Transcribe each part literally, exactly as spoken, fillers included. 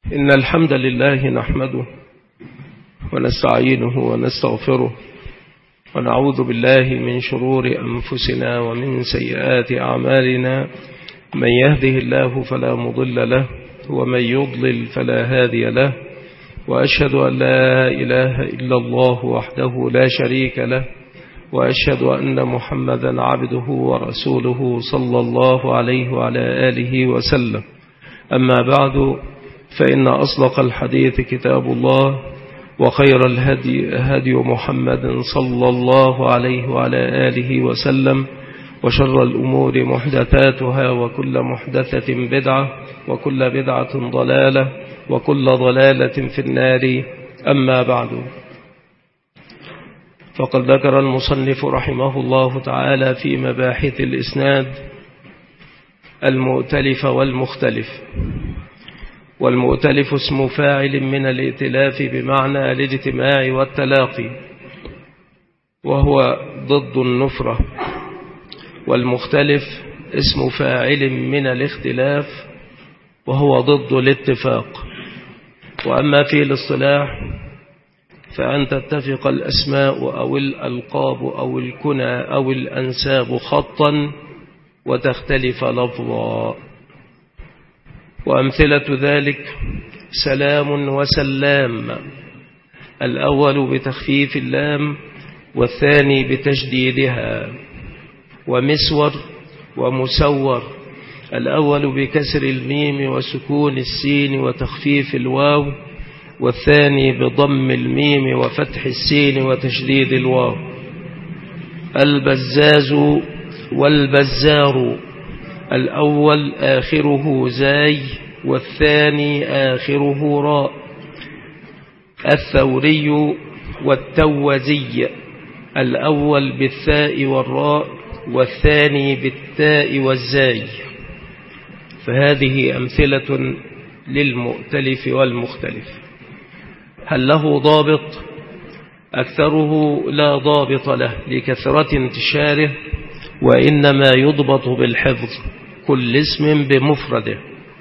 إن الحمد لله نحمده ونستعينه ونستغفره ونعوذ بالله من شرور أنفسنا ومن سيئات أعمالنا. من يهده الله فلا مضل له ومن يضلل فلا هادي له، وأشهد أن لا إله إلا الله وحده لا شريك له، وأشهد أن محمدا عبده ورسوله صلى الله عليه وعلى آله وسلم. أما بعد، فإن أصدق الحديث كتاب الله، وخير الهدي هدي محمد صلى الله عليه وعلى آله وسلم، وشر الأمور محدثاتها، وكل محدثة بدعة، وكل بدعة ضلالة، وكل ضلالة في النار. أما بعد، فقد ذكر المصنف رحمه الله تعالى في مباحث الإسناد المؤتلف والمختلف. والمؤتلف اسم فاعل من الائتلاف بمعنى الاجتماع والتلاقي، وهو ضد النفرة. والمختلف اسم فاعل من الاختلاف، وهو ضد الاتفاق. وأما في الاصطلاح فأن تتفق الأسماء أو الألقاب أو الكنى أو الأنساب خطا وتختلف لفظا. وأمثلة ذلك سلام وسلام، الأول بتخفيف اللام والثاني بتشديدها. ومسور ومسور، الأول بكسر الميم وسكون السين وتخفيف الواو، والثاني بضم الميم وفتح السين وتشديد الواو. البزاز والبزار، الأول آخره زاي والثاني آخره راء. الثوري والتوزي، الأول بالثاء والراء والثاني بالتاء والزاي. فهذه أمثلة للمؤتلف والمختلف. هل له ضابط؟ أكثره لا ضابط له لكثرة انتشاره، وإنما يضبط بالحفظ كل اسم بمفرده.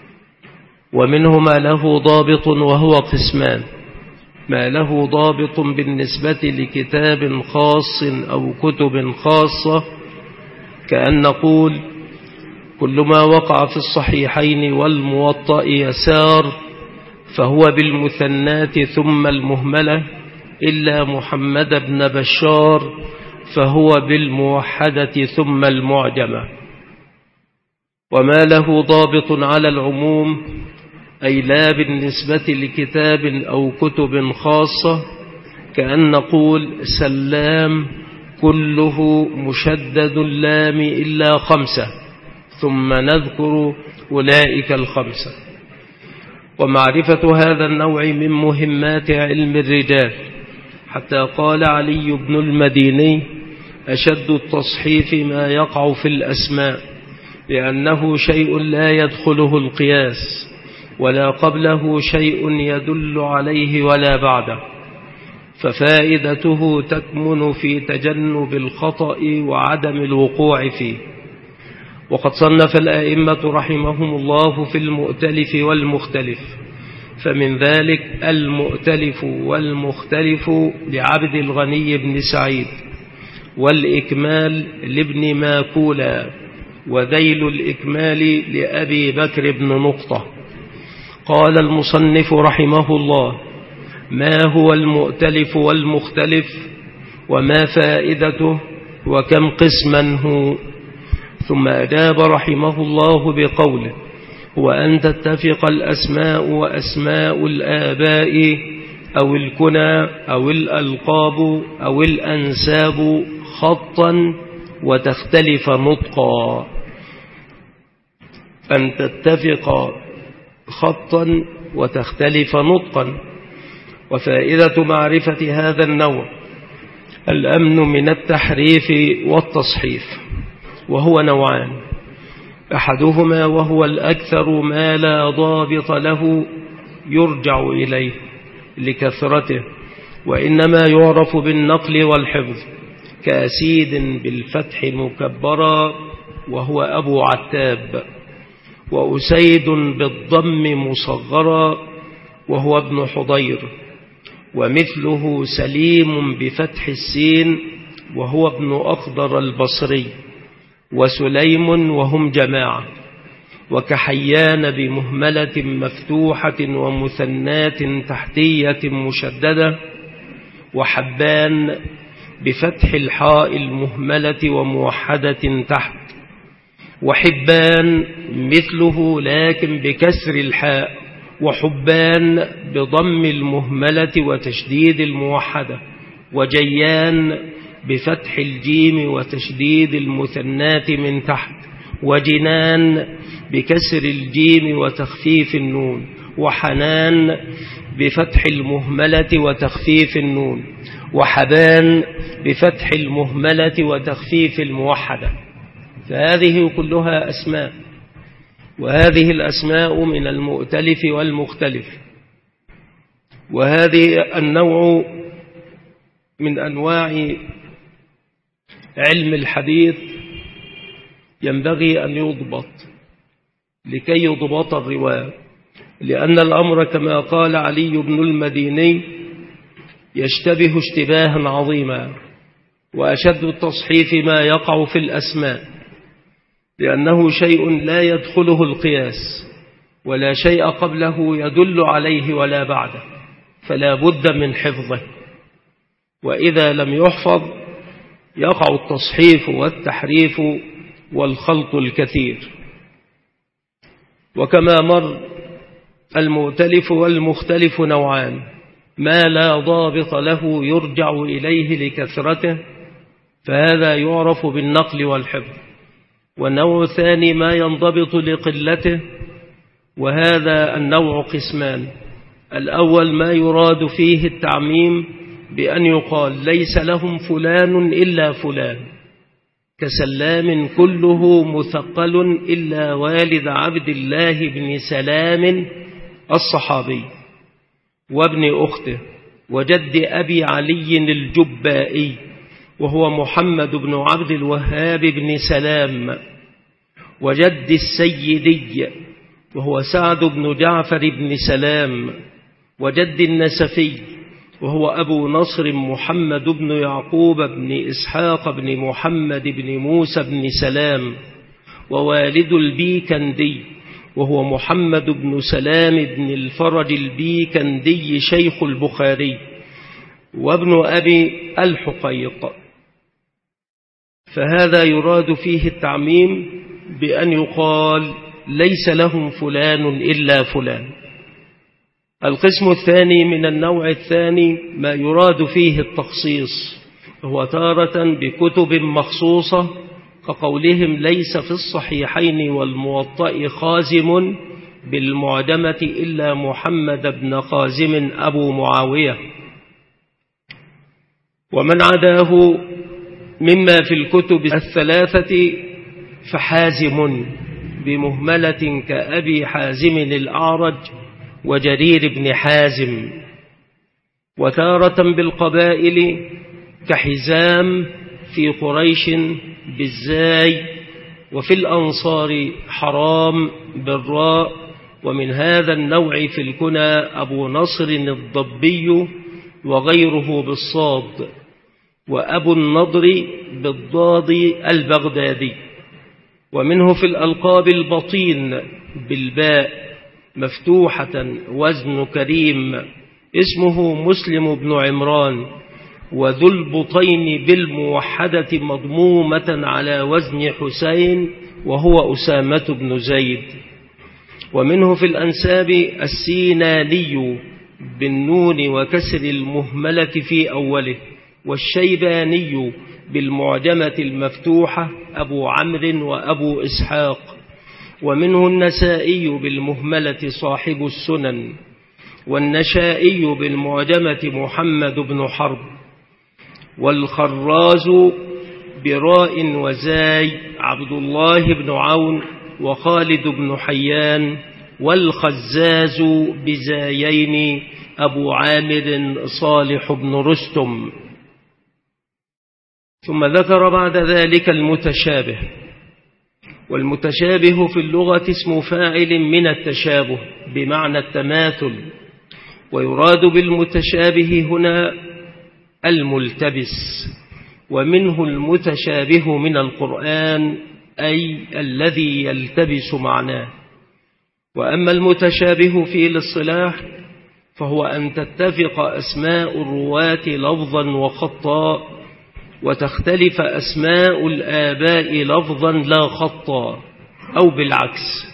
ومنه ما له ضابط وهو قسمان: ما له ضابط بالنسبة لكتاب خاص أو كتب خاصة، كأن نقول كل ما وقع في الصحيحين والموطأ يسار فهو بالمثنات ثم المهملة، إلا محمد بن بشار فهو بالموحدة ثم المعجمة. وما له ضابط على العموم، أي لا بالنسبة لكتاب أو كتب خاصة، كأن نقول سلام كله مشدد اللام إلا خمسة، ثم نذكر أولئك الخمسة. ومعرفة هذا النوع من مهمات علم الرجال، حتى قال علي بن المديني: أشد التصحيف ما يقع في الأسماء، لأنه شيء لا يدخله القياس، ولا قبله شيء يدل عليه ولا بعده، ففائدته تكمن في تجنب الخطأ وعدم الوقوع فيه. وقد صنف الأئمة رحمهم الله في المؤتلف والمختلف، فمن ذلك المؤتلف والمختلف لعبد الغني بن سعيد، والإكمال لابن ماكولا، وذيل الإكمال لأبي بكر بن نقطة. قال المصنف رحمه الله: ما هو المؤتلف والمختلف، وما فائدته، وكم قسما هو؟ ثم أجاب رحمه الله بقوله: هو أن تتفق الأسماء وأسماء الآباء أو الكنى أو الألقاب أو الأنساب خطا وتختلف نطقا. أن تتفق خطا وتختلف نطقا. وفائدة معرفة هذا النوع الأمن من التحريف والتصحيف، وهو نوعان: أحدهما وهو الأكثر ما لا ضابط له يرجع إليه لكثرته، وإنما يعرف بالنقل والحفظ، كأسيد بالفتح مكبرا وهو أبو عتاب، وأسيد بالضم مصغرا وهو ابن حضير. ومثله سليم بفتح السين وهو ابن أخضر البصري. وسليم وهم جماعة. وكحيان بمهملة مفتوحة ومثنات تحتية مشددة. وحبان بفتح الحاء المهملة وموحدة تحت. وحبان مثله لكن بكسر الحاء. وحبان بضم المهملة وتشديد الموحدة. وجيان بفتح الجيم وتشديد المثنات من تحت. وجنان بكسر الجيم وتخفيف النون. وحنان بفتح المهملة وتخفيف النون. وحبان بفتح المهملة وتخفيف الموحدة. فهذه كلها أسماء، وهذه الأسماء من المؤتلف والمختلف. وهذه النوع من أنواع علم الحديث ينبغي أن يضبط لكي يضبط الرواية، لأن الأمر كما قال علي بن المديني يشتبه اشتباها عظيما. وأشد التصحيف ما يقع في الأسماء، لأنه شيء لا يدخله القياس ولا شيء قبله يدل عليه ولا بعده، فلا بد من حفظه. وإذا لم يحفظ يقع التصحيف والتحريف والخلط الكثير. وكما مر المؤتلف والمختلف نوعان: ما لا ضابط له يرجع إليه لكثرته، فهذا يعرف بالنقل والحفظ. والنوع الثاني ما ينضبط لقلته، وهذا النوع قسمان: الأول ما يراد فيه التعميم بأن يقال ليس لهم فلان إلا فلان، كسلام كله مثقل إلا والد عبد الله بن سلام الصحابي وابن أخته وجد أبي علي الجبائي وهو محمد بن عبد الوهاب بن سلام، وجد السيدي وهو سعد بن جعفر بن سلام، وجد النسفي وهو أبو نصر محمد بن يعقوب بن إسحاق بن محمد بن موسى بن سلام، ووالد البيكندي وهو محمد بن سلام بن الفرج البيكندي شيخ البخاري، وابن أبي الحقيق. فهذا يراد فيه التعميم بأن يقال ليس لهم فلان إلا فلان. القسم الثاني من النوع الثاني ما يراد فيه التخصيص، هو تارة بكتب مخصوصة كقولهم ليس في الصحيحين والموطأ خازم بالمعجمة إلا محمد بن خازم أبو معاوية، ومن عداه مما في الكتب الثلاثة فحازم بمهملة كأبي حازم الأعرج وجرير بن حازم. وتارة بالقبائل كحزام في قريش بالزاي، وفي الأنصار حرام بالراء. ومن هذا النوع في الكنى أبو نصر الضبي وغيره بالصاد، وأبو النضر بالضاد البغدادي. ومنه في الألقاب البطين بالباء مفتوحة وزن كريم اسمه مسلم بن عمران، وذو البطين بالموحدة مضمومة على وزن حسين وهو أسامة بن زيد. ومنه في الأنساب السيناني بالنون وكسر المهملة في أوله، والشيباني بالمعجمة المفتوحة أبو عمرو وأبو إسحاق. ومنه النسائي بالمهملة صاحب السنن، والنشائي بالمعجمة محمد بن حرب، والخراز براء وزاي عبد الله بن عون وخالد بن حيان، والخزاز بزايين أبو عامر صالح بن رستم. ثم ذكر بعد ذلك المتشابه. والمتشابه في اللغة اسم فاعل من التشابه بمعنى التماثل، ويراد بالمتشابه هنا الملتبس، ومنه المتشابه من القرآن أي الذي يلتبس معناه. وأما المتشابه في الاصطلاح فهو أن تتفق أسماء الرواة لفظا وخطا وتختلف أسماء الآباء لفظا لا خطا أو بالعكس،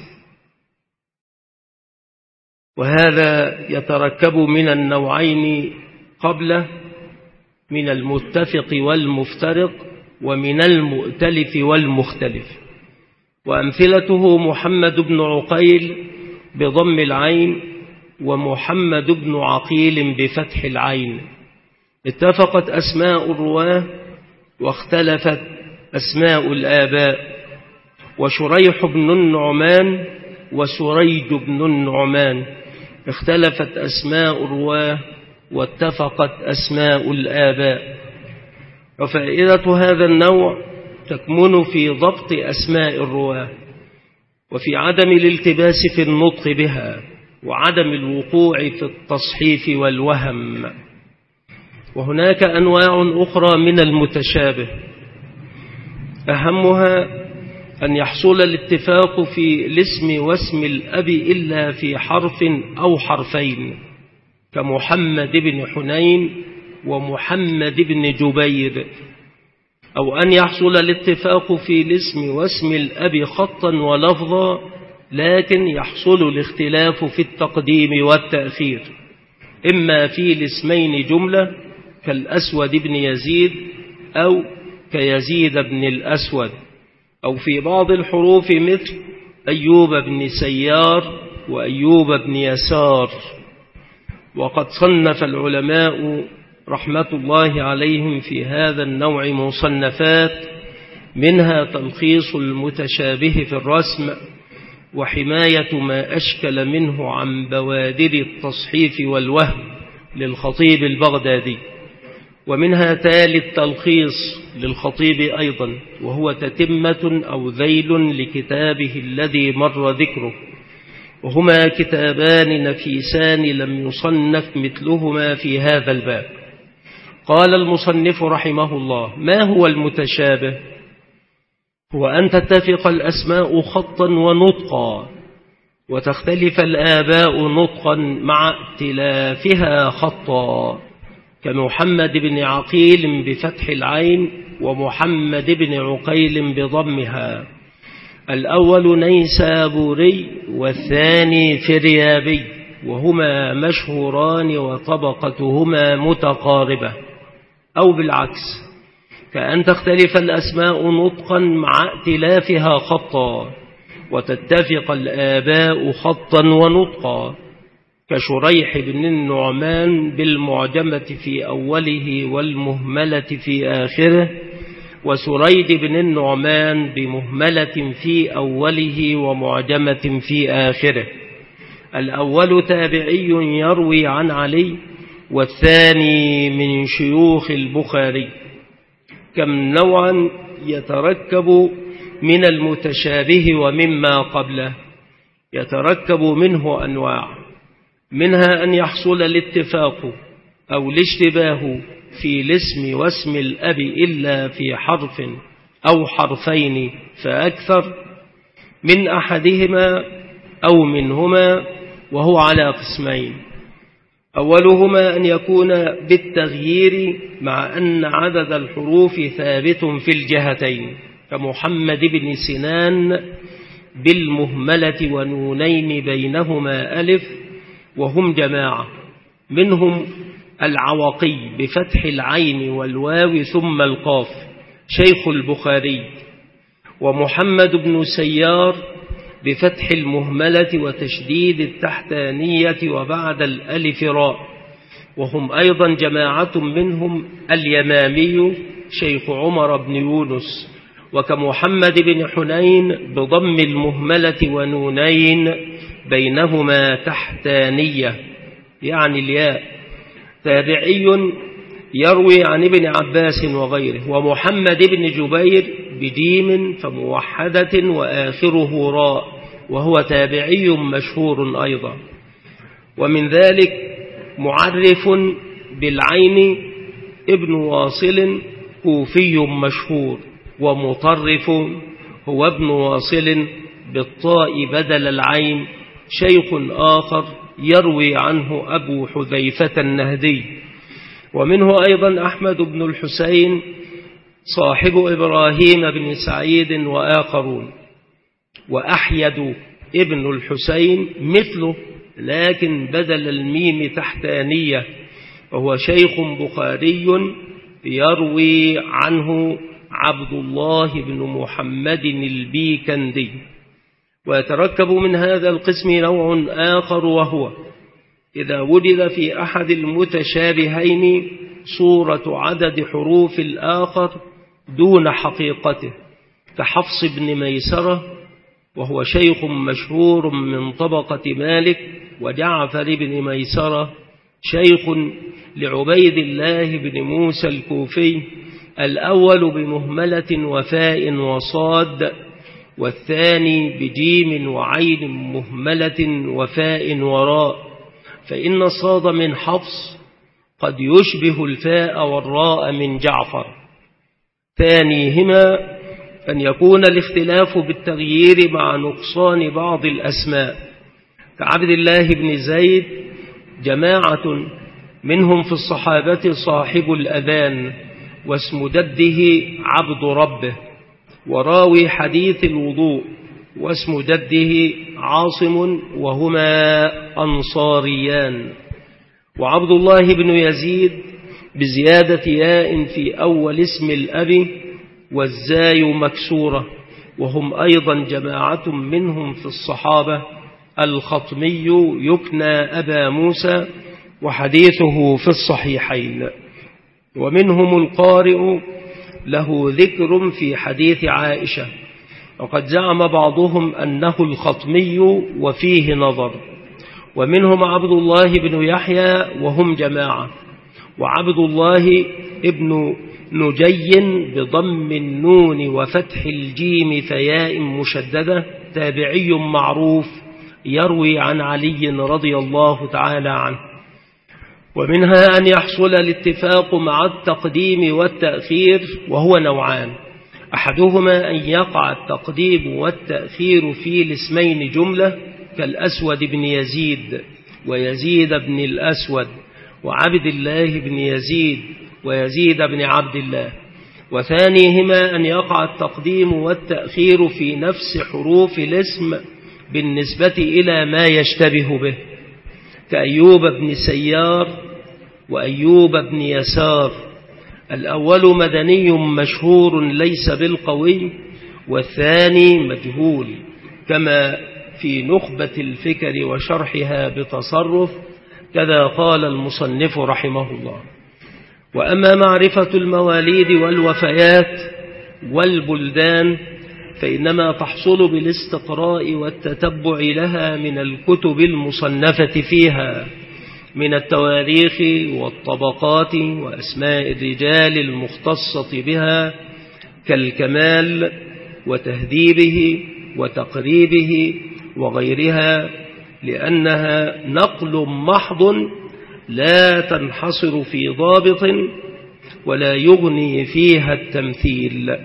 وهذا يتركب من النوعين قبله من المتفق والمفترق ومن المؤتلف والمختلف. وأمثلته محمد بن عقيل بضم العين ومحمد بن عقيل بفتح العين. اتفقت أسماء الرواه واختلفت أسماء الآباء. وشريح بن النعمان وسريج بن النعمان اختلفت أسماء الرواه واتفقت أسماء الآباء. وفائدة هذا النوع تكمن في ضبط أسماء الرواه وفي عدم الالتباس في النطق بها وعدم الوقوع في التصحيف والوهم. وهناك أنواع أخرى من المتشابه، أهمها أن يحصل الاتفاق في الاسم واسم الأب إلا في حرف أو حرفين كمحمد بن حنين ومحمد بن جبير، أو أن يحصل الاتفاق في الاسم واسم الأب خطا ولفظا لكن يحصل الاختلاف في التقديم والتأخير، إما في الاسمين جملة كالأسود بن يزيد أو كيزيد بن الأسود، أو في بعض الحروف مثل أيوب بن سيار وأيوب بن يسار. وقد صنف العلماء رحمة الله عليهم في هذا النوع مصنفات، منها تلخيص المتشابه في الرسم وحماية ما أشكل منه عن بوادر التصحيف والوهم للخطيب البغدادي، ومنها تالي التلخيص للخطيب أيضا وهو تتمة أو ذيل لكتابه الذي مر ذكره، وهما كتابان نفيسان لم يصنف مثلهما في هذا الباب. قال المصنف رحمه الله: ما هو المتشابه؟ هو أن تتفق الأسماء خطا ونطقا وتختلف الآباء نطقا مع ائتلافها خطا كمحمد بن عقيل بفتح العين ومحمد بن عقيل بضمها، الأول نيسابوري والثاني فريابي، وهما مشهوران وطبقتهما متقاربة، أو بالعكس كأن تختلف الأسماء نطقا مع ائتلافها خطا وتتفق الآباء خطا ونطقا كشريح بن النعمان بالمعجمة في أوله والمهملة في آخره، وسريد بن النعمان بمهملة في أوله ومعجمة في آخره. الأول تابعي يروي عن علي والثاني من شيوخ البخاري. كم نوعا يتركب من المتشابه ومما قبله؟ يتركب منه أنواع، منها أن يحصل الاتفاق أو الاشتباه في الاسم واسم الأب إلا في حرف أو حرفين فأكثر من أحدهما أو منهما، وهو على قسمين: أولهما أن يكون بالتغيير مع أن عدد الحروف ثابت في الجهتين كمحمد بن سنان بالمهملة ونونين بينهما ألف، وهم جماعة، منهم العوقي بفتح العين والواو ثم القاف شيخ البخاري، ومحمد بن سيار بفتح المهملة وتشديد التحتانية وبعد الألف راء، وهم أيضا جماعة، منهم اليمامي شيخ عمر بن يونس، وكمحمد بن حنين بضم المهملة ونونين بينهما تحتانية يعني الياء، تابعي يروي عن ابن عباس وغيره، ومحمد بن جبير بجيم فموحدة وآخره راء وهو تابعي مشهور أيضا. ومن ذلك معرف بالعين ابن واصل كوفي مشهور، ومطرف هو ابن واصل بالطاء بدل العين شيخ آخر يروي عنه أبو حذيفة النهدي. ومنه أيضا أحمد بن الحسين صاحب إبراهيم بن سعيد وآخرون. وأحيد ابن الحسين مثله لكن بدل الميم تحتانية، وهو شيخ بخاري يروي عنه عبد الله بن محمد البيكندي. ويتركب من هذا القسم نوع آخر، وهو إذا وجد في أحد المتشابهين صورة عدد حروف الآخر دون حقيقته، كحفص بن ميسرة وهو شيخ مشهور من طبقة مالك، وجعفر بن ميسرة شيخ لعبيد الله بن موسى الكوفي، الأول بمهملة وفاء وصاد، والثاني بجيم وعين مهملة وفاء وراء، فإن الصاد من حفص قد يشبه الفاء والراء من جعفر. ثانيهما أن يكون الاختلاف بالتغيير مع نقصان بعض الأسماء، كعبد الله بن زيد جماعة منهم في الصحابة صاحب الأذان واسم جده عبد ربه، وراوي حديث الوضوء واسم جده عاصم، وهما أنصاريان. وعبد الله بن يزيد بزيادة ياء في أول اسم الأب والزاي مكسورة، وهم أيضا جماعة منهم في الصحابة. الخطمي يكنى أبا موسى وحديثه في الصحيحين. ومنهم القارئ له ذكر في حديث عائشة، وقد زعم بعضهم أنه الخطمي وفيه نظر. ومنهم عبد الله بن يحيى وهم جماعة، وعبد الله ابن نجي بضم النون وفتح الجيم فياء مشددة تابعي معروف يروي عن علي رضي الله تعالى عنه. ومنها أن يحصل الاتفاق مع التقديم والتأخير، وهو نوعان: أحدهما أن يقع التقديم والتأخير في الاسمين جملة، كالأسود بن يزيد ويزيد بن الأسود وعبد الله بن يزيد ويزيد بن عبد الله. وثانيهما أن يقع التقديم والتأخير في نفس حروف الاسم بالنسبة إلى ما يشتبه به، كأيوب بن سيار وأيوب بن يسار. الأول مدني مشهور ليس بالقوي، والثاني مجهول، كما في نخبة الفكر وشرحها بتصرف، كذا قال المصنف رحمه الله. وأما معرفة المواليد والوفيات والبلدان فإنما تحصل بالاستقراء والتتبع لها من الكتب المصنفة فيها، من التواريخ والطبقات وأسماء الرجال المختصة بها، كالكمال وتهذيبه وتقريبه وغيرها، لأنها نقل محض لا تنحصر في ضابط ولا يغني فيها التمثيل.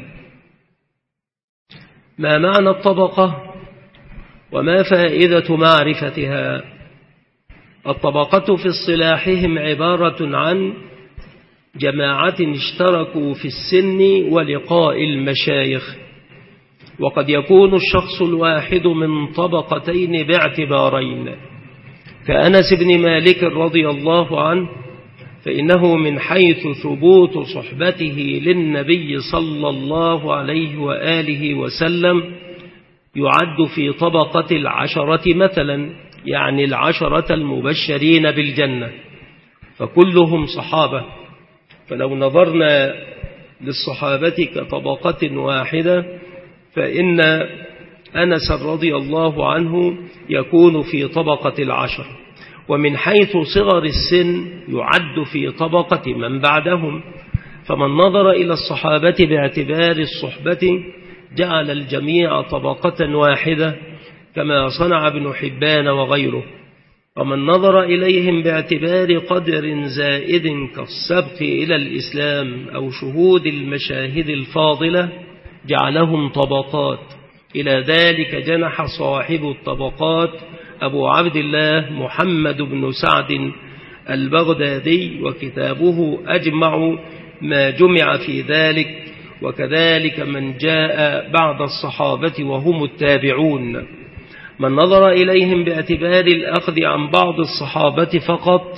ما معنى الطبقة وما فائدة معرفتها؟ الطبقة في اصطلاحهم عبارة عن جماعة اشتركوا في السن ولقاء المشايخ، وقد يكون الشخص الواحد من طبقتين باعتبارين، كأنس بن مالك رضي الله عنه، فإنه من حيث ثبوت صحبته للنبي صلى الله عليه وآله وسلم يعد في طبقة العشرة مثلا، يعني العشرة المبشرين بالجنة، فكلهم صحابة. فلو نظرنا للصحابة كطبقة واحدة فإن أنس رضي الله عنه يكون في طبقة العشر، ومن حيث صغر السن يعد في طبقة من بعدهم. فمن نظر إلى الصحابة باعتبار الصحبة جعل الجميع طبقة واحدة، كما صنع ابن حبان وغيره. ومن نظر إليهم باعتبار قدر زائد كالسبق إلى الإسلام أو شهود المشاهد الفاضلة جعلهم طبقات. إلى ذلك جنح صاحب الطبقات أبو عبد الله محمد بن سعد البغدادي، وكتابه أجمع ما جمع في ذلك، وكذلك من جاء بعد الصحابة وهم التابعون. من نظر إليهم باعتبار الأخذ عن بعض الصحابة فقط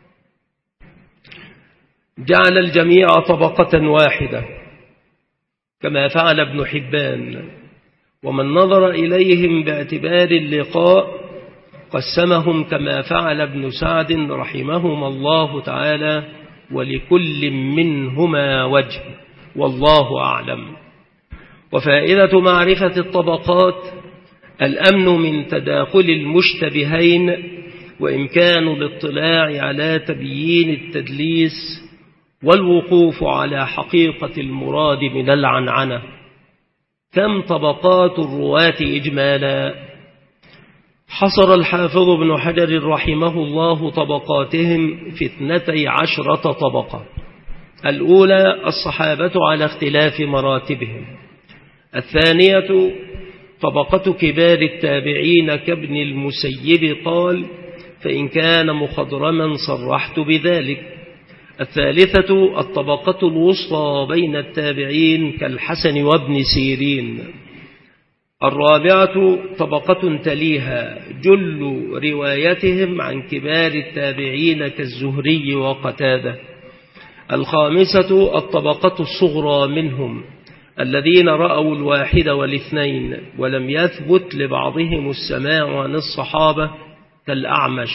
جعل الجميع طبقة واحدة كما فعل ابن حبان. ومن نظر إليهم باعتبار اللقاء قسمهم كما فعل ابن سعد رحمهما الله تعالى، ولكل منهما وجه والله أعلم. وفائدة معرفة الطبقات الأمن من تداخل المشتبهين، وإمكان الاطلاع على تبيين التدليس، والوقوف على حقيقة المراد من العنعنة. كم طبقات الرواة إجمالا؟ حصر الحافظ ابن حجر رحمه الله طبقاتهم في اثنتي عشرة طبقة. الأولى الصحابة على اختلاف مراتبهم. الثانية طبقة كبار التابعين كابن المسيب قال: فإن كان مخضرما صرحت بذلك. الثالثة الطبقة الوسطى بين التابعين كالحسن وابن سيرين. الرابعة طبقة تليها جل روايتهم عن كبار التابعين كالزهري وقتادة. الخامسة الطبقة الصغرى منهم الذين رأوا الواحد والاثنين ولم يثبت لبعضهم السماع عن الصحابة كالأعمش.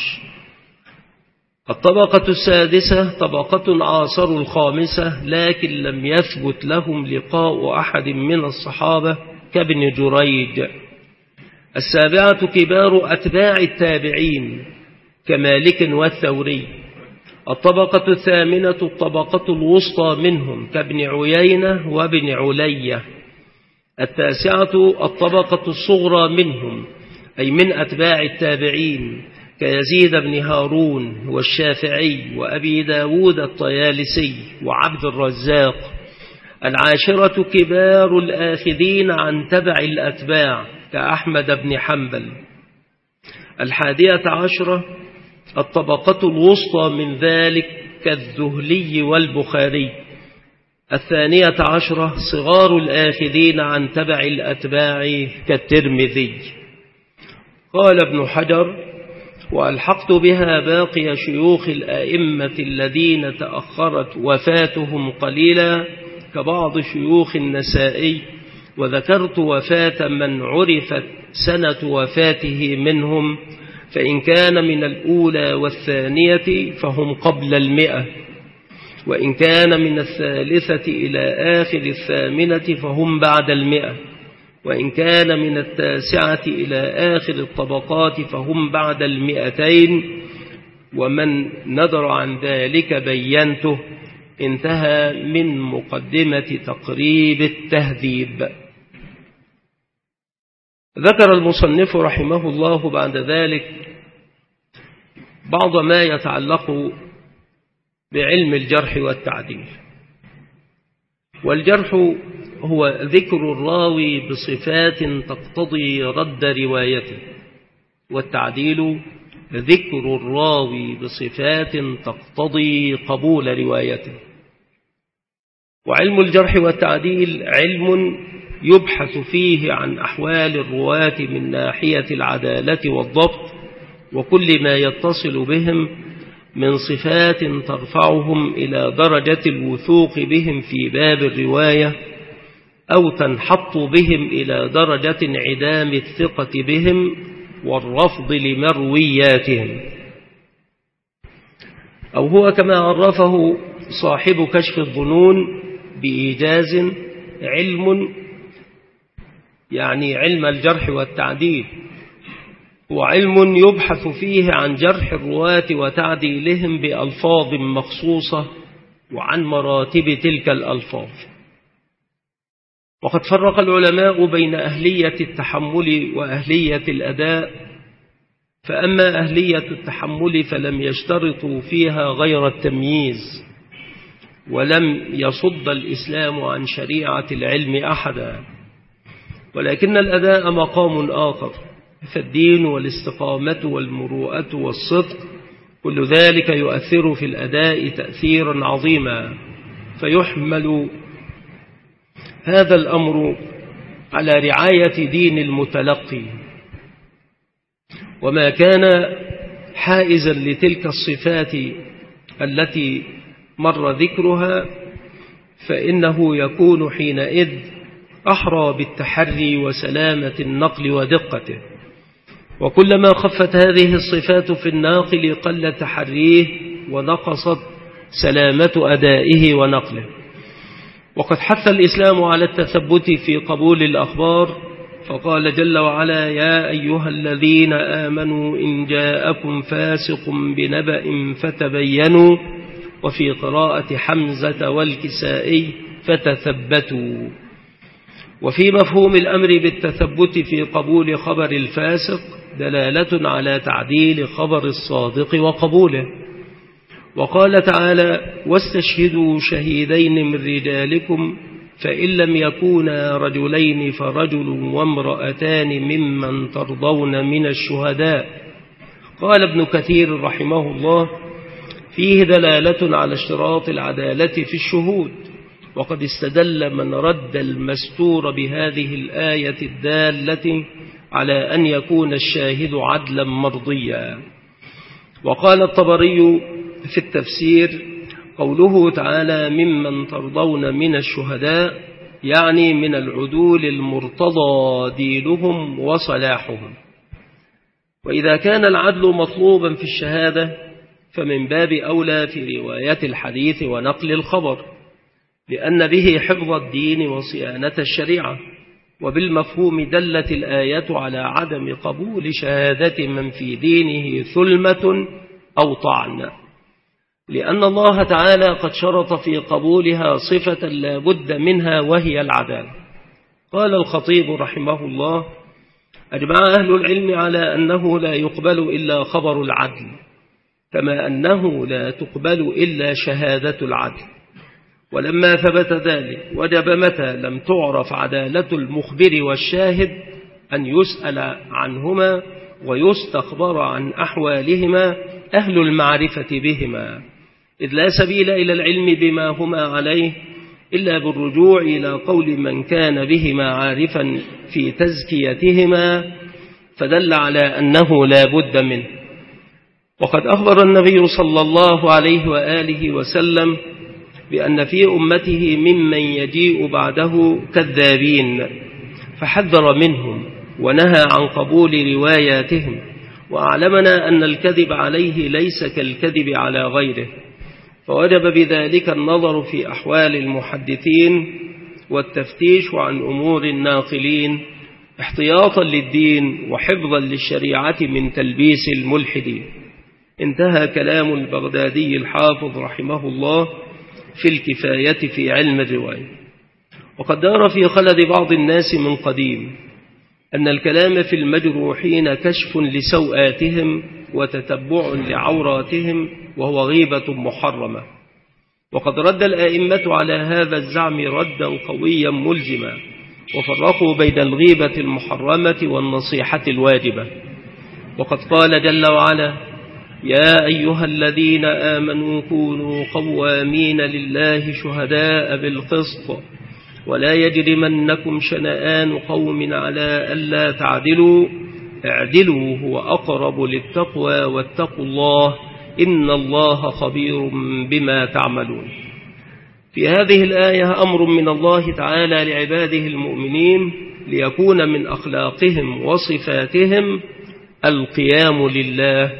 الطبقة السادسة طبقة عاصروا الخامسة لكن لم يثبت لهم لقاء أحد من الصحابة كابن جريج. السابعة كبار أتباع التابعين كمالك والثوري. الطبقة الثامنة الطبقة الوسطى منهم كابن عيينة وابن علية. التاسعة الطبقة الصغرى منهم أي من أتباع التابعين كيزيد بن هارون والشافعي وأبي داود الطيالسي وعبد الرزاق. العاشرة كبار الآخذين عن تبع الأتباع كأحمد بن حنبل. الحادية عشرة الطبقة الوسطى من ذلك كالذهلي والبخاري. الثانية عشرة صغار الآخذين عن تبع الأتباع كالترمذي. قال ابن حجر: وألحقت بها باقي شيوخ الآئمة الذين تأخرت وفاتهم قليلا كبعض شيوخ النسائي، وذكرت وفاة من عرفت سنة وفاته منهم، فإن كان من الأولى والثانية فهم قبل المئة، وإن كان من الثالثة إلى آخر الثامنة فهم بعد المئة، وإن كان من التاسعة إلى آخر الطبقات فهم بعد المئتين، ومن ندر عن ذلك بينته. انتهى من مقدمة تقريب التهذيب. ذكر المصنف رحمه الله بعد ذلك بعض ما يتعلق بعلم الجرح والتعديل. والجرح هو ذكر الراوي بصفات تقتضي رد روايته، والتعديل ذكر الراوي بصفات تقتضي قبول روايته. وعلم الجرح والتعديل علم يبحث فيه عن أحوال الرواة من ناحية العدالة والضبط وكل ما يتصل بهم من صفات ترفعهم إلى درجة الوثوق بهم في باب الرواية، أو تنحط بهم إلى درجة انعدام الثقة بهم والرفض لمروياتهم. أو هو كما عرفه صاحب كشف الظنون بإيجاز علم، يعني علم الجرح والتعديل، وعلم يبحث فيه عن جرح الرواة وتعديلهم بألفاظ مخصوصة وعن مراتب تلك الألفاظ. وقد فرق العلماء بين أهلية التحمل وأهلية الأداء، فأما أهلية التحمل فلم يشترطوا فيها غير التمييز، ولم يصد الإسلام عن شريعة العلم أحدا، ولكن الأداء مقام آخر، فالدين والاستقامة والمروءة والصدق كل ذلك يؤثر في الأداء تأثيرا عظيما، فيحمل هذا الأمر على رعاية دين المتلقي. وما كان حائزا لتلك الصفات التي مر ذكرها فإنه يكون حينئذ أحرى بالتحري وسلامة النقل ودقته، وكلما خفت هذه الصفات في الناقل قل تحريه ونقصت سلامة أدائه ونقله. وقد حث الإسلام على التثبت في قبول الأخبار، فقال جل وعلا: يا أيها الذين آمنوا إن جاءكم فاسق بنبأ فتبينوا، وفي قراءة حمزة والكسائي فتثبتوا. وفي مفهوم الأمر بالتثبت في قبول خبر الفاسق دلالة على تعديل خبر الصادق وقبوله. وقال تعالى: واستشهدوا شهيدين من رجالكم فإن لم يكونا رجلين فرجل وامرأتان ممن ترضون من الشهداء. قال ابن كثير رحمه الله: فيه دلالة على اشتراط العدالة في الشهود، وقد استدل من رد المستور بهذه الآية الدالة على أن يكون الشاهد عدلا مرضيا. وقال الطبري في التفسير: قوله تعالى ممن ترضون من الشهداء يعني من العدول المرتضى دينهم وصلاحهم. وإذا كان العدل مطلوبا في الشهادة فمن باب أولى في رواية الحديث ونقل الخبر، لأن به حفظ الدين وصيانة الشريعة. وبالمفهوم دلت الآية على عدم قبول شهادة من في دينه ثلمة أو طعن، لأن الله تعالى قد شرط في قبولها صفة لا بد منها وهي العدالة. قال الخطيب رحمه الله: أجمع أهل العلم على أنه لا يقبل إلا خبر العدل، كما أنه لا تقبل إلا شهادة العدل. ولما ثبت ذلك وجب متى لم تعرف عدالة المخبر والشاهد أن يسأل عنهما ويستخبر عن أحوالهما أهل المعرفة بهما، إذ لا سبيل إلى العلم بما هما عليه إلا بالرجوع إلى قول من كان بهما عارفا في تزكيتهما، فدل على أنه لا بد منه. وقد أخبر النبي صلى الله عليه وآله وسلم بأن في أمته ممن يجيء بعده كذابين، فحذر منهم ونهى عن قبول رواياتهم، وأعلمنا أن الكذب عليه ليس كالكذب على غيره، فوجب بذلك النظر في أحوال المحدثين والتفتيش عن أمور الناقلين احتياطا للدين وحفظا للشريعة من تلبيس الملحدين. انتهى كلام البغدادي الحافظ رحمه الله في الكفاية في علم الرواية. وقد دار في خلد بعض الناس من قديم أن الكلام في المجروحين كشف لسوآتهم وتتبع لعوراتهم، وهو غيبة محرمة. وقد رد الآئمة على هذا الزعم ردا قويا ملزما، وفرقوا بين الغيبة المحرمة والنصيحة الواجبة. وقد قال جل وعلا: يا أيها الذين آمنوا كونوا قوامين لله شهداء بالقسط ولا يجرمنكم شنآن قوم على ألا تعدلوا اعدلوا هو أقرب للتقوى واتقوا الله إن الله خبير بما تعملون. في هذه الآية أمر من الله تعالى لعباده المؤمنين ليكون من أخلاقهم وصفاتهم القيام لله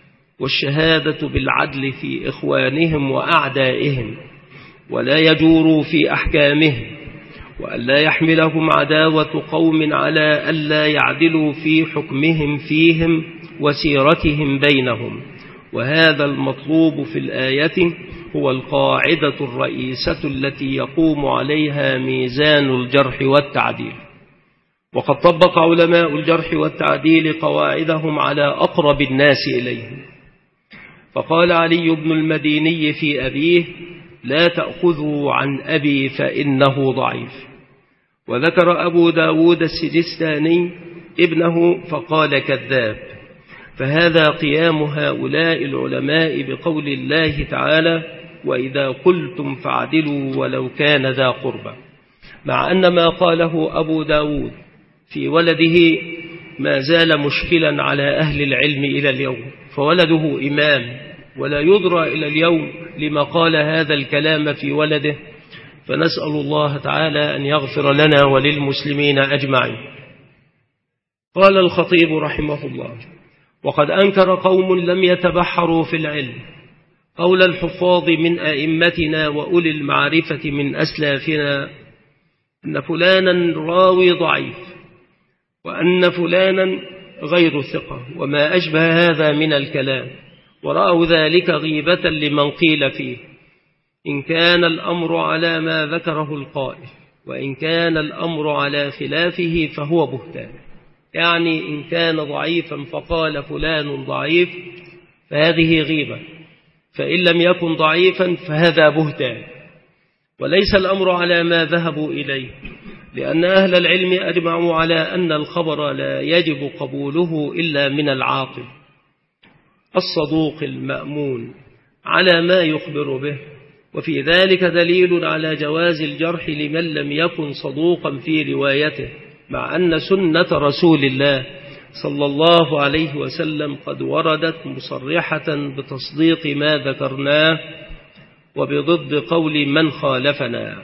والشهادة بالعدل في إخوانهم وأعدائهم، ولا يجوروا في أحكامهم، وألا يحملهم عداوة قوم على ألا يعدلوا في حكمهم فيهم وسيرتهم بينهم. وهذا المطلوب في الآية هو القاعدة الرئيسة التي يقوم عليها ميزان الجرح والتعديل. وقد طبق علماء الجرح والتعديل قواعدهم على أقرب الناس إليهم. فقال علي بن المديني في أبيه: لا تأخذوا عن أبي فإنه ضعيف. وذكر أبو داود السجستاني ابنه فقال كذاب. فهذا قيام هؤلاء العلماء بقول الله تعالى: وإذا قلتم فاعدلوا ولو كان ذا قربى، مع أن ما قاله أبو داود في ولده ما زال مشكلا على أهل العلم إلى اليوم، فولده إمام ولا يدرى إلى اليوم لما قال هذا الكلام في ولده. فنسأل الله تعالى أن يغفر لنا وللمسلمين أجمعين. قال الخطيب رحمه الله: وقد أنكر قوم لم يتبحروا في العلم قول الحفاظ من أئمتنا وأولي المعرفة من أسلافنا أن فلانا راوي ضعيف، وأن فلانا غير ثقة، وما أشبه هذا من الكلام، ورأوا ذلك غيبة لمن قيل فيه، إن كان الأمر على ما ذكره القائل، وإن كان الأمر على خلافه فهو بهتان. يعني إن كان ضعيفا فقال فلان ضعيف فهذه غيبة، فإن لم يكن ضعيفا فهذا بهتان، وليس الأمر على ما ذهبوا إليه، لأن أهل العلم أجمعوا على أن الخبر لا يجب قبوله إلا من العاقل الصدوق المأمون على ما يخبر به. وفي ذلك دليل على جواز الجرح لمن لم يكن صدوقا في روايته، مع أن سنة رسول الله صلى الله عليه وسلم قد وردت مصرحة بتصديق ما ذكرناه وبضد قول من خالفنا.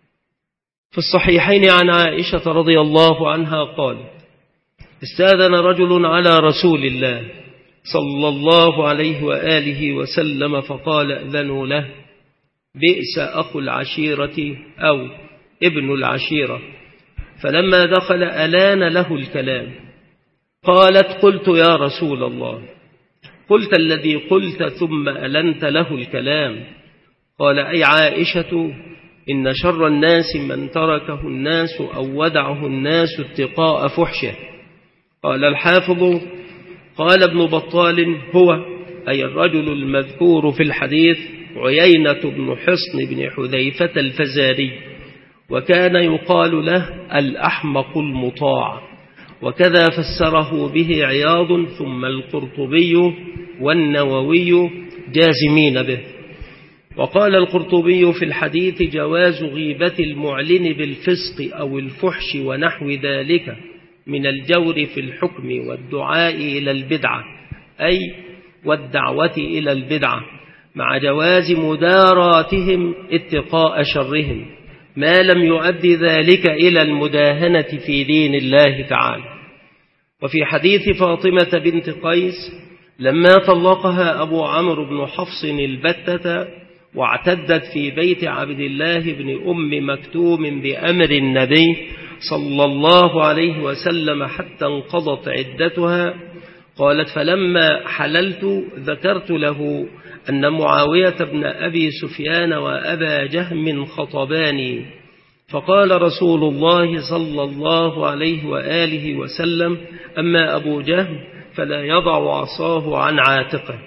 في الصحيحين عن عائشة رضي الله عنها قال: استاذن رجل على رسول الله صلى الله عليه وآله وسلم فقال: أذنوا له، بئس أخو العشيرة أو ابن العشيرة. فلما دخل ألان له الكلام. قالت: قلت يا رسول الله، قلت الذي قلت ثم ألنت له الكلام. قال: أي عائشة، إن شر الناس من تركه الناس أو ودعه الناس اتقاء فحشه. قال الحافظ: قال ابن بطال: هو أي الرجل المذكور في الحديث عيينة بن حصن بن حذيفة الفزاري، وكان يقال له الأحمق المطاع، وكذا فسره به عياض ثم القرطبي والنووي جازمين به. وقال القرطبي في الحديث: جواز غيبة المعلن بالفسق أو الفحش ونحو ذلك من الجور في الحكم والدعاء إلى البدعة، أي والدعوة إلى البدعة، مع جواز مداراتهم اتقاء شرهم، ما لم يؤدي ذلك إلى المداهنة في دين الله تعالى. وفي حديث فاطمة بنت قيس لما طلقها أبو عمرو بن حفص البتة واعتدت في بيت عبد الله بن أم مكتوم بأمر النبي صلى الله عليه وسلم حتى انقضت عدتها، قالت: فلما حللت ذكرت له أن معاوية بن أبي سفيان وأبا جهم خطباني، فقال رسول الله صلى الله عليه وآله وسلم: أما أبو جهم فلا يضع عصاه عن عاتقه.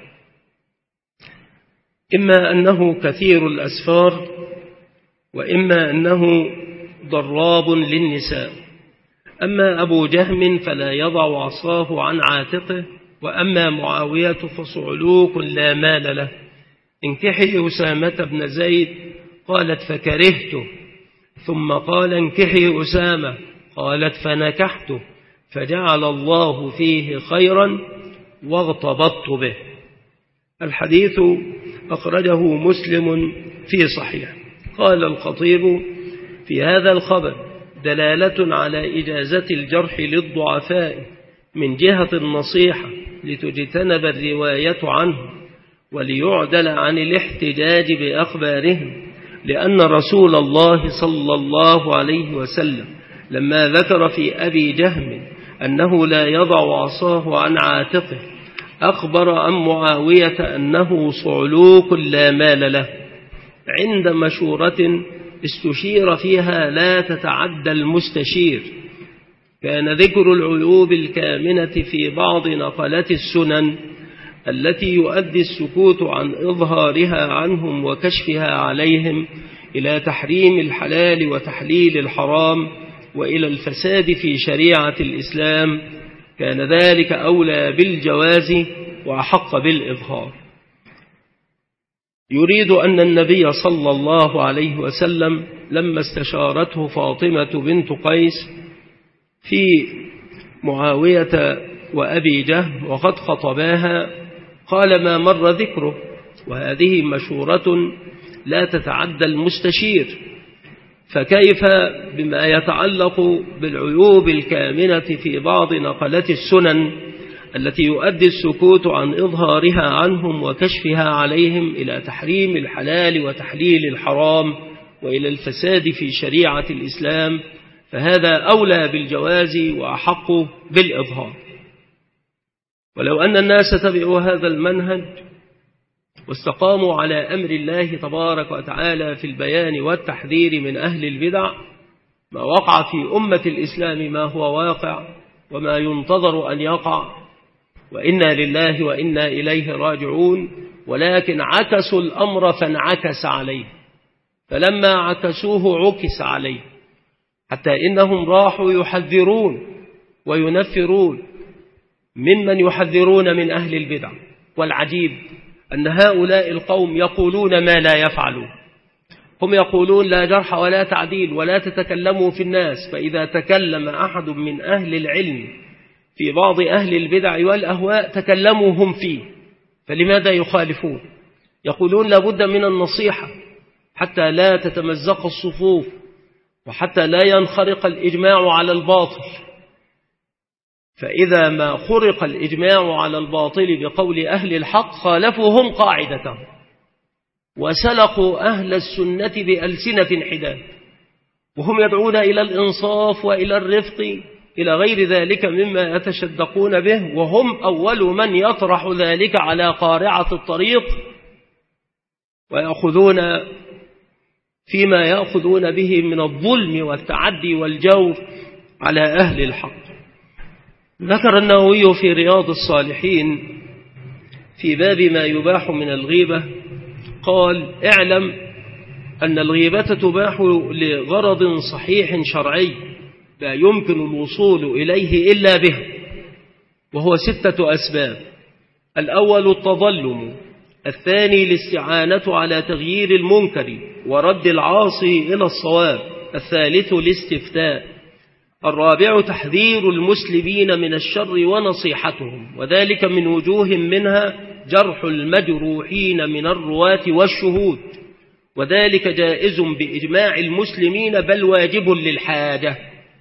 إما أنه كثير الأسفار، وإما أنه ضراب للنساء. أما أبو جهم فلا يضع عصاه عن عاتقه، وأما معاوية فصعلوك لا مال له. انكحي أسامة بن زيد، قالت: فكرهته. ثم قال: انكحي أسامة، قالت: فنكحته، فجعل الله فيه خيرا واغتبطت به. الحديث أخرجه مسلم في صحيح. قال الخطيب في هذا الخبر دلالة على إجازة الجرح للضعفاء من جهة النصيحة لتجتنب الرواية عنه وليعدل عن الاحتجاج بأخبارهم، لأن رسول الله صلى الله عليه وسلم لما ذكر في أبي جهم أنه لا يضع عصاه عن عاتقه أخبر عن معاوية أنه صعلوك لا مال له، عند مشورة استشير فيها لا تتعدى المستشير، كان ذكر العيوب الكامنة في بعض نقلات السنن التي يؤدي السكوت عن إظهارها عنهم وكشفها عليهم إلى تحريم الحلال وتحليل الحرام وإلى الفساد في شريعة الإسلام، كان ذلك أولى بالجواز وأحق بالإظهار. يريد أن النبي صلى الله عليه وسلم لما استشارته فاطمة بنت قيس في معاوية وأبي جهل وقد خطباها قال ما مر ذكره، وهذه مشورة لا تتعدى المستشير، فكيف بما يتعلق بالعيوب الكامنة في بعض نقلات السنن التي يؤدي السكوت عن إظهارها عنهم وكشفها عليهم إلى تحريم الحلال وتحليل الحرام وإلى الفساد في شريعة الإسلام، فهذا أولى بالجواز وأحق بالإظهار. ولو أن الناس تبعوا هذا المنهج واستقاموا على أمر الله تبارك وتعالى في البيان والتحذير من أهل البدع، ما وقع في أمة الإسلام ما هو واقع وما ينتظر أن يقع، وإنا لله وإنا إليه راجعون. ولكن عكسوا الأمر فانعكس عليه، فلما عكسوه عكس عليه، حتى إنهم راحوا يحذرون وينفرون ممن يحذرون من أهل البدع. والعجيب أن هؤلاء القوم يقولون ما لا يفعلون. هم يقولون لا جرح ولا تعديل ولا تتكلموا في الناس، فإذا تكلم أحد من أهل العلم في بعض أهل البدع والأهواء تكلموا هم فيه، فلماذا يخالفون؟ يقولون لابد من النصيحة حتى لا تتمزق الصفوف وحتى لا ينخرق الإجماع على الباطل، فإذا ما خرق الإجماع على الباطل بقول أهل الحق خالفوا هم قاعدتهم وسلقوا أهل السنة بألسنة حداد، وهم يدعون إلى الإنصاف وإلى الرفق إلى غير ذلك مما يتشدقون به، وهم أول من يطرح ذلك على قارعة الطريق، ويأخذون فيما يأخذون به من الظلم والتعدي والجور على أهل الحق. ذكر النووي في رياض الصالحين في باب ما يباح من الغيبة قال اعلم أن الغيبة تباح لغرض صحيح شرعي لا يمكن الوصول إليه إلا به، وهو ستة أسباب: الأول التظلم، الثاني الاستعانة على تغيير المنكر ورد العاصي إلى الصواب، الثالث الاستفتاء، الرابع تحذير المسلمين من الشر ونصيحتهم، وذلك من وجوه منها جرح المجروحين من الرواة والشهود، وذلك جائز بإجماع المسلمين بل واجب للحاجة.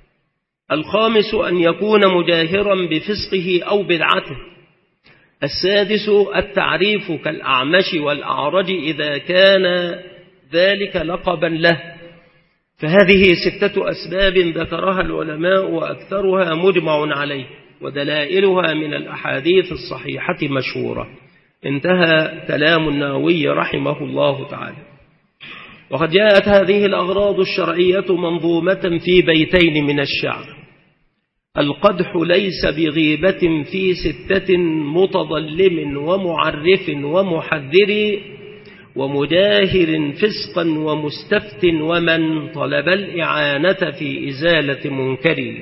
الخامس أن يكون مجاهرا بفسقه أو بدعته. السادس التعريف كالأعمش والأعرج إذا كان ذلك لقبا له. فهذه ستة أسباب ذكرها العلماء وأكثرها مجمع عليه، ودلائلها من الأحاديث الصحيحة مشهورة. انتهى كلام النووي رحمه الله تعالى. وقد جاءت هذه الأغراض الشرعية منظومة في بيتين من الشعر: القدح ليس بغيبة في ستة متظلم ومعرف ومحذر ومجاهر فسقا ومستفت ومن طلب الإعانة في إزالة منكر.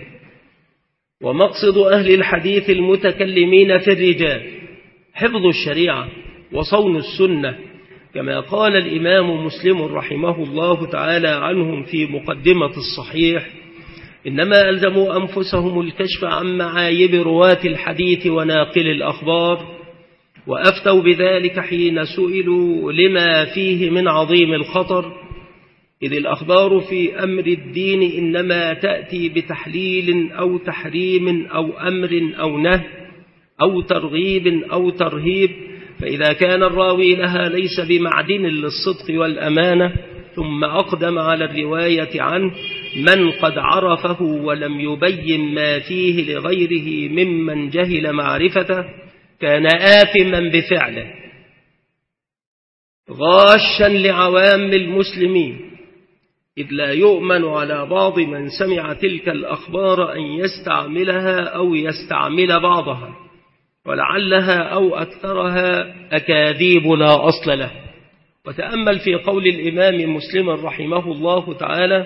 ومقصد أهل الحديث المتكلمين في الرجال حفظ الشريعة وصون السنة، كما قال الإمام مسلم رحمه الله تعالى عنهم في مقدمة الصحيح: إنما ألزموا أنفسهم الكشف عن معايب رواة الحديث وناقل الأخبار، وأفتوا بذلك حين سئلوا لما فيه من عظيم الخطر، إذ الأخبار في أمر الدين إنما تأتي بتحليل أو تحريم أو أمر أو نهي أو ترغيب أو ترهيب، فإذا كان الراوي لها ليس بمعدن للصدق والأمانة ثم أقدم على الرواية عنه من قد عرفه ولم يبين ما فيه لغيره ممن جهل معرفته، كان آثما بفعله غاشا لعوام المسلمين، إذ لا يؤمن على بعض من سمع تلك الأخبار أن يستعملها أو يستعمل بعضها، ولعلها أو أكثرها أكاذيب لا أصل له. وتأمل في قول الإمام مسلم رحمه الله تعالى: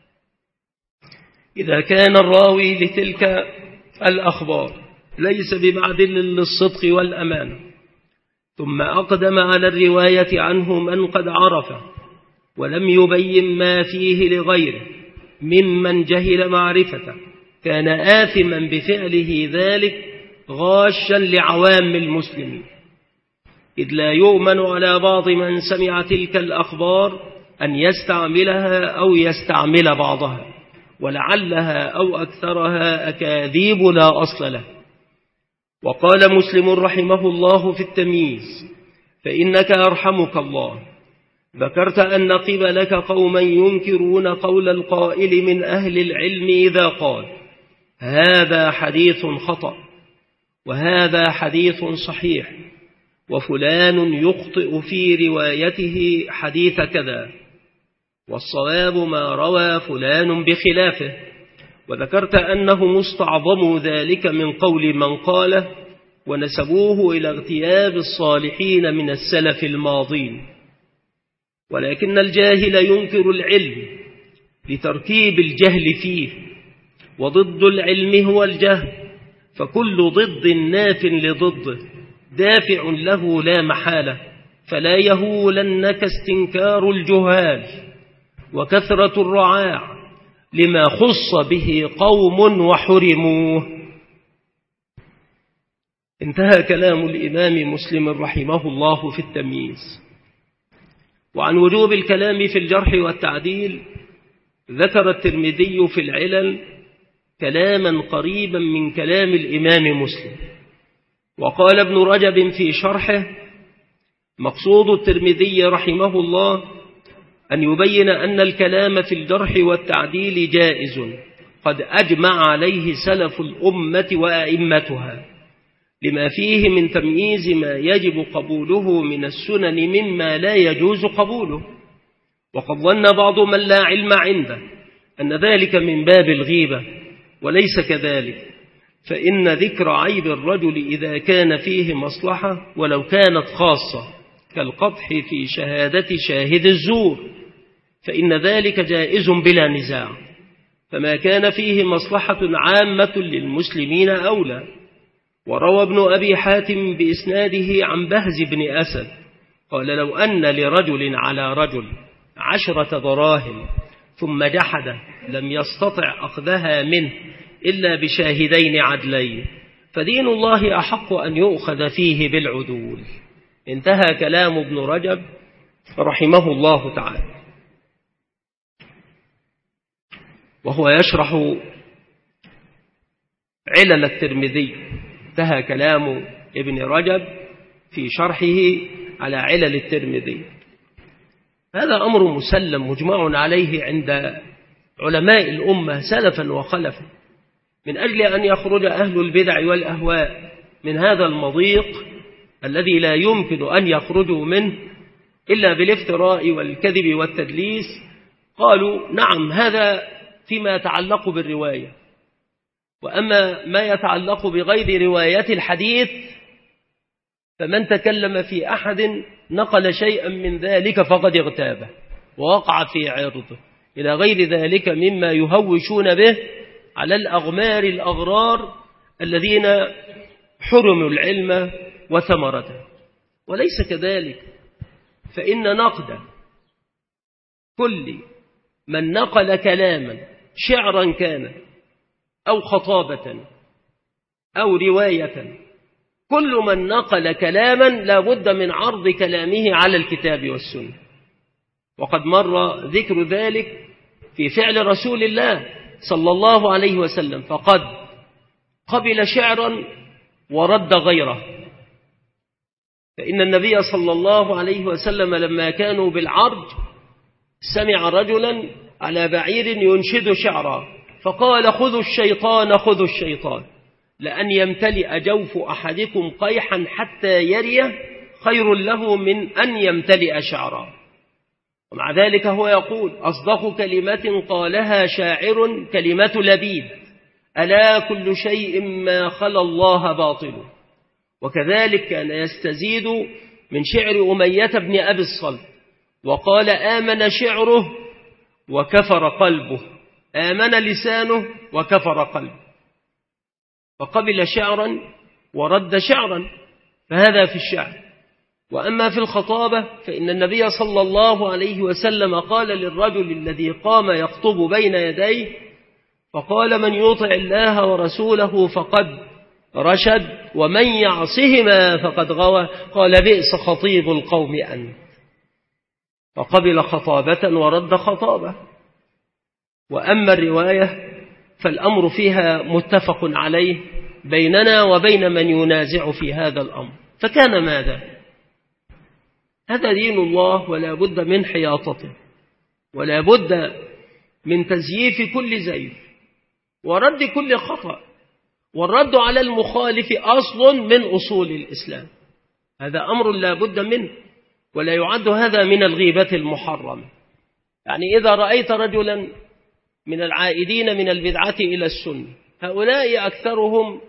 إذا كان الراوي لتلك الأخبار ليس بمعدل للصدق والأمانة، ثم أقدم على الرواية عنه من قد عرفه ولم يبين ما فيه لغيره ممن جهل معرفته، كان آثما بفعله ذلك غاشا لعوام المسلمين. إذ لا يؤمن على بعض من سمع تلك الأخبار أن يستعملها أو يستعمل بعضها، ولعلها أو أكثرها أكاذيب لا أصل له. وقال مسلم رحمه الله في التمييز: فإنك أرحمك الله ذكرت أن قبلك قوما ينكرون قول القائل من أهل العلم إذا قال هذا حديث خطأ وهذا حديث صحيح، وفلان يخطئ في روايته حديث كذا، والصواب ما روى فلان بخلافه. وذكرت أنه مستعظم ذلك من قول من قاله، ونسبوه إلى اغتياب الصالحين من السلف الماضين. ولكن الجاهل ينكر العلم لتركيب الجهل فيه، وضد العلم هو الجهل، فكل ضد ناف لضده دافع له لا محالة، فلا يهولنك استنكار الجهال وكثرة الرعاع لما خص به قوم وحرموه. انتهى كلام الإمام مسلم رحمه الله في التمييز. وعن وجوب الكلام في الجرح والتعديل ذكر الترمذي في العلل كلاما قريبا من كلام الإمام مسلم. وقال ابن رجب في شرحه: مقصود الترمذي رحمه الله أن يبين أن الكلام في الجرح والتعديل جائز قد أجمع عليه سلف الأمة وأئمتها، لما فيه من تمييز ما يجب قبوله من السنن مما لا يجوز قبوله. وقد ظن بعض من لا علم عنده أن ذلك من باب الغيبة، وليس كذلك، فإن ذكر عيب الرجل إذا كان فيه مصلحة ولو كانت خاصة كالقطح في شهادة شاهد الزور فإن ذلك جائز بلا نزاع، فما كان فيه مصلحة عامة للمسلمين أولى. وروى ابن أبي حاتم بإسناده عن بهز بن أسد قال: لو أن لرجل على رجل عشرة دراهم ثم جحد لم يستطع أخذها منه إلا بشاهدين عدلين، فدين الله أحق أن يؤخذ فيه بالعدول. انتهى كلام ابن رجب رحمه الله تعالى. وهو يشرح علل الترمذي. انتهى كلام ابن رجب في شرحه على علل الترمذي. هذا أمر مسلم مجمع عليه عند علماء الأمة سلفا وخلفا، من أجل أن يخرج أهل البدع والأهواء من هذا المضيق الذي لا يمكن أن يخرجوا منه إلا بالافتراء والكذب والتدليس. قالوا: نعم، هذا فيما يتعلق بالرواية، وأما ما يتعلق بغير رواية الحديث فمن تكلم في أحد نقل شيئا من ذلك فقد اغتابه ووقع في عرضه، إلى غير ذلك مما يهوشون به على الأغمار الأغرار الذين حرموا العلم وثمرته. وليس كذلك، فإن نقد كل من نقل كلاما شعرا كان أو خطابة أو رواية، كل من نقل كلاما لا بد من عرض كلامه على الكتاب والسنة. وقد مر ذكر ذلك في فعل رسول الله صلى الله عليه وسلم، فقد قبل شعرا ورد غيره. فإن النبي صلى الله عليه وسلم لما كانوا بالعرج سمع رجلا على بعير ينشد شعرا فقال: خذوا الشيطان خذوا الشيطان، لأن يمتلئ جوف أحدكم قيحا حتى يريه خير له من أن يمتلئ شعرا. ومع ذلك هو يقول: أصدق كلمة قالها شاعر كلمة لبيد، ألا كل شيء ما خلا الله باطل. وكذلك كان يستزيد من شعر أمية بن أبي الصلت وقال: آمن شعره وكفر قلبه، آمن لسانه وكفر قلبه، فقبل شعرا ورد شعرا، فهذا في الشعر. وأما في الخطابة فإن النبي صلى الله عليه وسلم قال للرجل الذي قام يخطب بين يديه فقال: من يطع الله ورسوله فقد رشد ومن يعصهما فقد غوى، قال: بئس خطيب القوم أنت. فقبل خطابة ورد خطابة. وأما الرواية فالأمر فيها متفق عليه بيننا وبين من ينازع في هذا الأمر. فكان ماذا؟ هذا دين الله، ولا بد من حياطته، ولا بد من تزييف كل زيف ورد كل خطأ، والرد على المخالف أصل من أصول الإسلام. هذا أمر لا بد منه، ولا يعد هذا من الغيبة المحرمة. يعني إذا رأيت رجلا من العائدين من البدعة إلى السنة، هؤلاء أكثرهم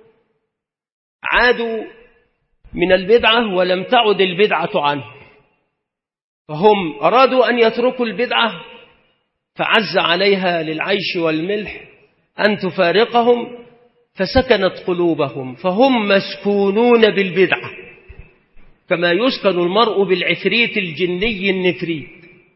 عادوا من البدعة ولم تعد البدعة عنه، فهم أرادوا أن يتركوا البدعة فعز عليها للعيش والملح أن تفارقهم فسكنت قلوبهم، فهم مسكونون بالبدعة كما يسكن المرء بالعفريت الجني النفريت.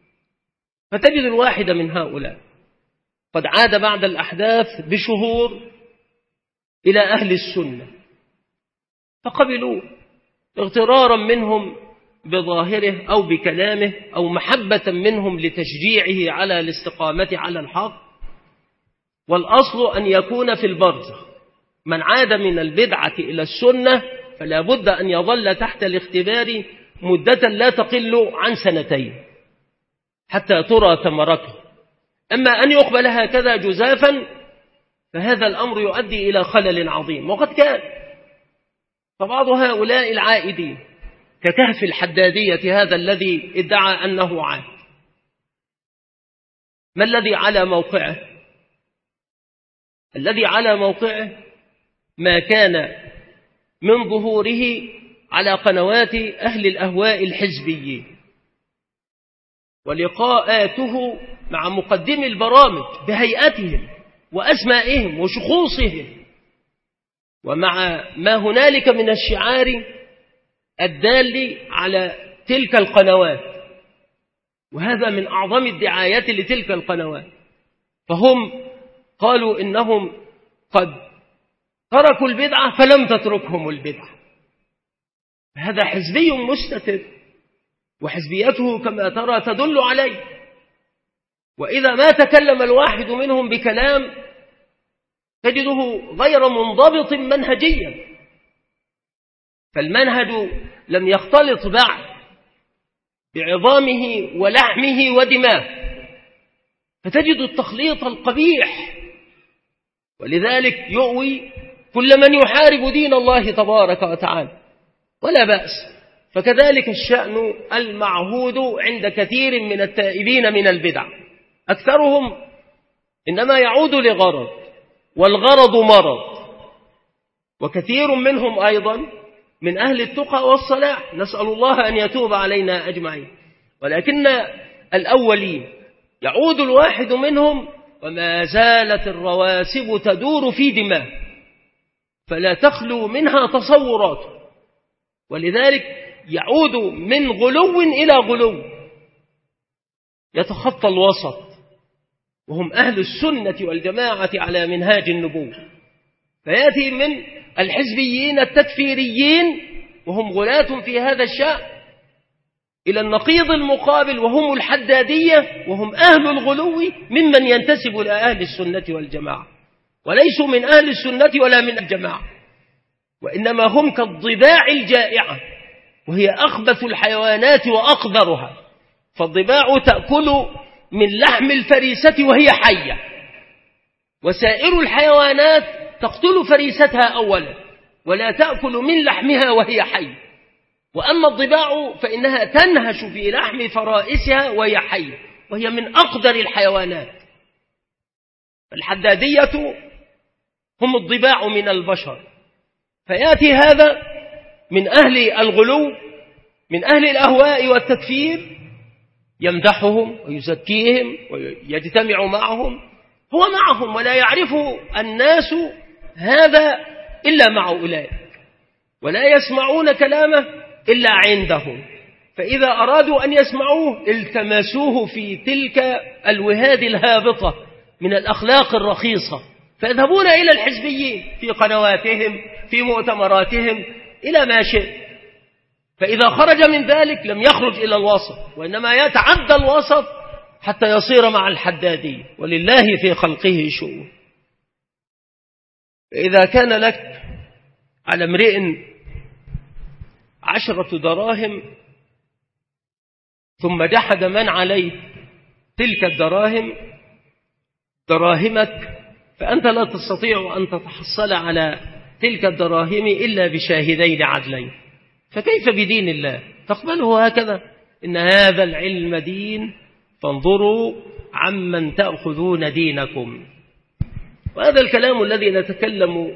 فتجد الواحد من هؤلاء قد عاد بعد الأحداث بشهور إلى أهل السنة فقبلوا اغترارا منهم بظاهره أو بكلامه أو محبة منهم لتشجيعه على الاستقامة على الحق. والأصل أن يكون في البرزخ من عاد من البدعة إلى السنة فلا بد أن يظل تحت الاختبار مدة لا تقل عن سنتين حتى ترى ثمرته. أما أن يقبل هكذا جزافا فهذا الأمر يؤدي إلى خلل عظيم. وقد كان فبعض هؤلاء العائدين ككهف الحدادية هذا الذي ادعى أنه عاد، ما الذي على موقعه؟ الذي على موقعه ما كان من ظهوره على قنوات أهل الأهواء الحزبيين ولقاءاته مع مقدمي البرامج بهيئتهم وأسمائهم وشخوصهم، ومع ما هنالك من الشعار الدال على تلك القنوات، وهذا من أعظم الدعايات لتلك القنوات. فهم قالوا إنهم قد تركوا البدعة فلم تتركهم البدعة. هذا حزبي مستتر، وحزبيته كما ترى تدل عليه. وإذا ما تكلم الواحد منهم بكلام تجده غير منضبط منهجيا، فالمنهج لم يختلط بعد بعظامه ولحمه ودماه، فتجد التخليط القبيح. ولذلك يؤوي كل من يحارب دين الله تبارك وتعالى، ولا بأس. فكذلك الشأن المعهود عند كثير من التائبين من البدع، أكثرهم إنما يعود لغرض، والغرض مرض. وكثير منهم أيضا من أهل التقى والصلاح، نسأل الله أن يتوب علينا أجمعين. ولكن الأولين يعود الواحد منهم وما زالت الرواسب تدور في دماغه، فلا تخلو منها تصورات، ولذلك يعود من غلو إلى غلو، يتخطى الوسط، وهم أهل السنة والجماعة على منهاج النبوة. فيأتي من الحزبيين التكفيريين وهم غلاة في هذا الشأن إلى النقيض المقابل وهم الحدادية وهم أهل الغلو ممن ينتسب إلى أهل السنة والجماعة، وليسوا من أهل السنة ولا من الجماعة، وإنما هم كالضباع الجائعة، وهي أخبث الحيوانات وأقذرها. فالضباع تأكل من لحم الفريسة وهي حية، وسائر الحيوانات تقتل فريستها أولا ولا تأكل من لحمها وهي حية. وأما الضباع فإنها تنهش في لحم فرائسها وهي حية، وهي من أقدر الحيوانات. الحدادية هم الضباع من البشر، فيأتي هذا من أهل الغلو من أهل الأهواء والتكفير يمدحهم ويزكيهم ويجتمع معهم، هو معهم ولا يعرف الناس هذا إلا مع أولئك، ولا يسمعون كلامه إلا عندهم، فإذا أرادوا أن يسمعوه التمسوه في تلك الوهاد الهابطة من الأخلاق الرخيصة، فيذهبون إلى الحزبيين في قنواتهم في مؤتمراتهم إلى ما شئ، فإذا خرج من ذلك لم يخرج إلى الوسط، وإنما يتعدى الوسط حتى يصير مع الحدادي، ولله في خلقه شؤون. إذا كان لك على امرئ عشرة دراهم ثم جحد من عليه تلك الدراهم دراهمك، فأنت لا تستطيع أن تتحصل على تلك الدراهم إلا بشاهدين عدلين، فكيف بدين الله تقبله هكذا؟ إن هذا العلم دين، فانظروا عمن تأخذون دينكم. وهذا الكلام الذي نتكلم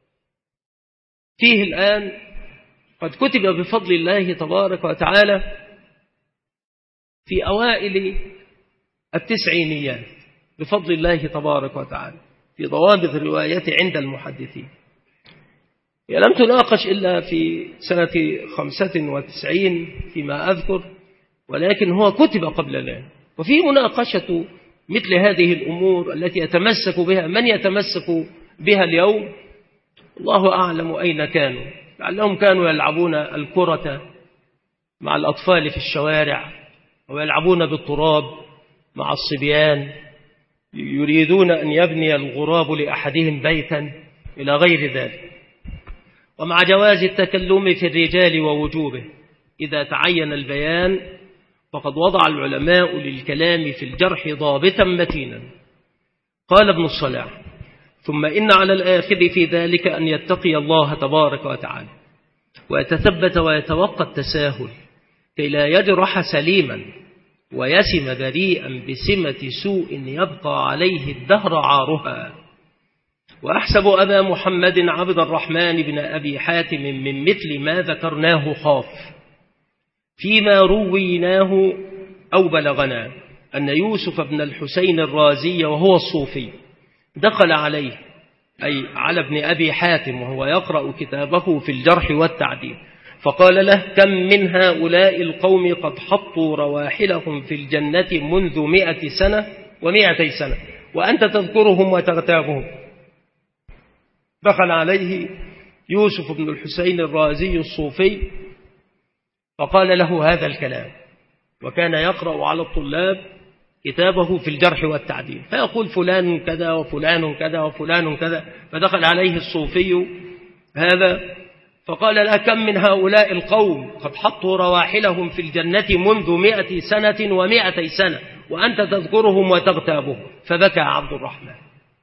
فيه الآن قد كتب بفضل الله تبارك وتعالى في أوائل التسعينيات بفضل الله تبارك وتعالى في ضوابط الرواية عند المحدثين. هي لم تناقش إلا في سنة خمسة وتسعين فيما أذكر، ولكن هو كتب قبل ذلك، وفي مناقشة مثل هذه الأمور التي يتمسك بها من يتمسك بها اليوم، الله أعلم أين كانوا، لعلهم كانوا يلعبون الكرة مع الأطفال في الشوارع، ويلعبون بالتراب مع الصبيان، يريدون أن يبني الغراب لأحدهم بيتا إلى غير ذلك. ومع جواز التكلم في الرجال ووجوبه إذا تعين البيان، فقد وضع العلماء للكلام في الجرح ضابطا متينا. قال ابن الصلاح: ثم إن على الآخر في ذلك أن يتقي الله تبارك وتعالى ويتثبت ويتوقى التساهل كي لا يجرح سليما ويسم بريئا بسمة سوء يبقى عليه الدهر عارها. وأحسب أبا محمد عبد الرحمن بن أبي حاتم من مثل ما ذكرناه خاف فيما رويناه أو بلغنا أن يوسف بن الحسين الرازي وهو الصوفي دخل عليه، أي على ابن أبي حاتم، وهو يقرأ كتابه في الجرح والتعديل، فقال له: كم من هؤلاء القوم قد حطوا رواحلهم في الجنة منذ مئة سنة ومئتي سنة وأنت تذكرهم وتغتابهم. دخل عليه يوسف بن الحسين الرازي الصوفي فقال له هذا الكلام، وكان يقرأ على الطلاب كتابه في الجرح والتعديل، فيقول فلان كذا وفلان كذا وفلان كذا. فدخل عليه الصوفي هذا فقال له: كم من هؤلاء القوم قد حطوا رواحلهم في الجنة منذ مئة سنة ومئتي سنة وأنت تذكرهم وتغتابهم. فبكى عبد الرحمن.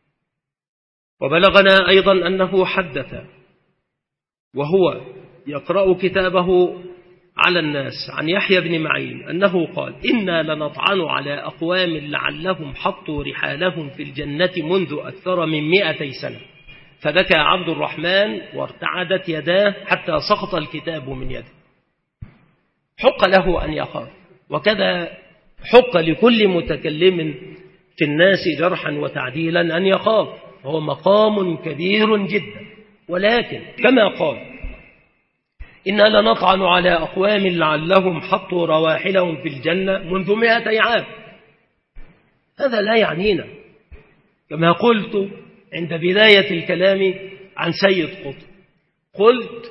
وبلغنا أيضا أنه حدث وهو يقرأ كتابه على الناس عن يحيى بن معين أنه قال: إنا لنطعن على أقوام لعلهم حطوا رحالهم في الجنة منذ أكثر من مئتي سنة. فبكى عبد الرحمن وارتعدت يداه حتى سقط الكتاب من يده. حق له أن يخاف، وكذا حق لكل متكلم في الناس جرحا وتعديلا أن يخاف، وهو مقام كبير جدا. ولكن كما قال: إنا لنطعن على أقوام لعلهم حطوا رواحلهم في الجنة منذ مئتي عام، هذا لا يعنينا. كما قلت عند بداية الكلام عن سيد قطب، قلت: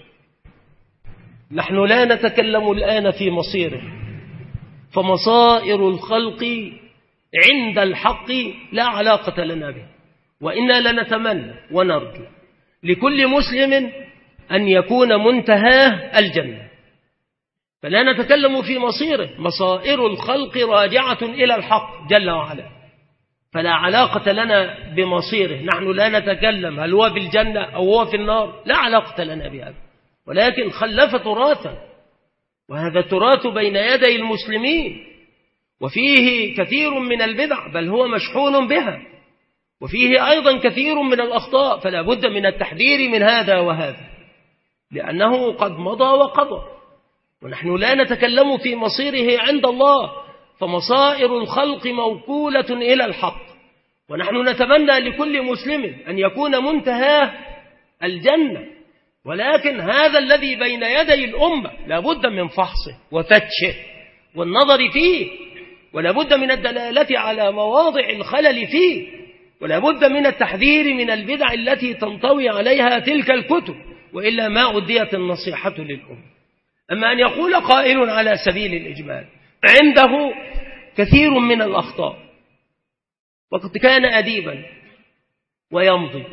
نحن لا نتكلم الآن في مصيره، فمصائر الخلق عند الحق لا علاقة لنا به، وإنا لنتمنى ونرجو لكل مسلم أن يكون منتهاه الجنة، فلا نتكلم في مصيره. مصائر الخلق راجعة إلى الحق جل وعلا، فلا علاقة لنا بمصيره. نحن لا نتكلم هل هو في الجنة أو هو في النار، لا علاقة لنا بهذا. ولكن خلف تراثا، وهذا التراث بين يدي المسلمين، وفيه كثير من البدع بل هو مشحون بها، وفيه أيضا كثير من الأخطاء، فلا بد من التحذير من هذا وهذا، لأنه قد مضى وقضى، ونحن لا نتكلم في مصيره عند الله، فمصائر الخلق موكولة إلى الحق، ونحن نتمنى لكل مسلم أن يكون منتهاه الجنة، ولكن هذا الذي بين يدي الأمة لا بد من فحصه وفتشه والنظر فيه، ولا بد من الدلالة على مواضع الخلل فيه، ولا بد من التحذير من البدع التي تنطوي عليها تلك الكتب، وإلا ما أديت النصيحة للأمة. أما أن يقول قائل على سبيل الإجمال عنده كثير من الأخطاء وقد كان أديبا ويمضي،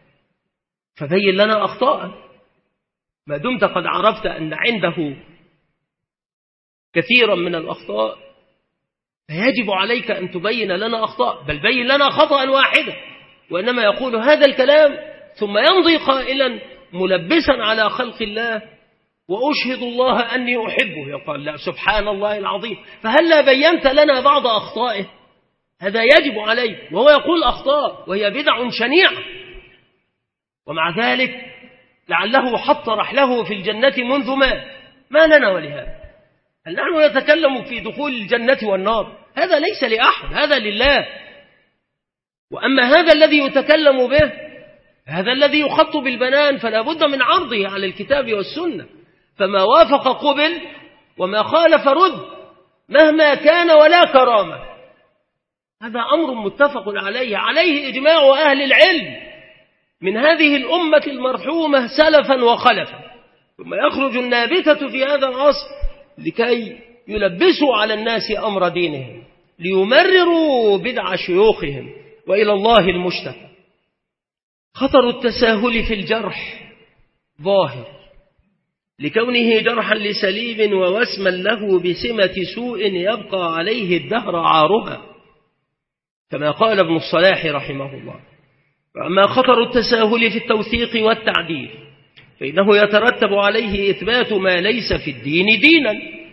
فبين لنا أخطاء، ما دمت قد عرفت أن عنده كثيرا من الأخطاء فيجب عليك أن تبين لنا أخطاء، بل بين لنا خطأ واحدا، وإنما يقول هذا الكلام ثم يمضي قائلا ملبسا على خلق الله وأشهد الله أني أحبه، يقول لا سبحان الله العظيم، فهل لا بينت لنا بعض أخطائه؟ هذا يجب عليه، وهو يقول أخطاء وهي بدع شنيعة، ومع ذلك لعله حط رحله في الجنة منذ ما ما لنا ولهذا. هل نحن نتكلم في دخول الجنة والنار؟ هذا ليس لأحد، هذا لله. وأما هذا الذي يتكلم به، هذا الذي يخط بالبنان، فلا بد من عرضه على الكتاب والسنة، فما وافق قبل وما خالف رد مهما كان ولا كرامة. هذا أمر متفق عليه عليه إجماع أهل العلم من هذه الأمة المرحومة سلفا وخلفا، ثم يخرج النابتة في هذا العصر لكي يلبسوا على الناس أمر دينهم، ليمرروا بدع شيوخهم، وإلى الله المشتكى. خطر التساهل في الجرح ظاهر لكونه جرحا لسليم ووسما له بسمة سوء يبقى عليه الدهر عارها، كما قال ابن الصلاح رحمه الله. وأما خطر التساهل في التوثيق والتعديل فإنه يترتب عليه إثبات ما ليس في الدين دينا،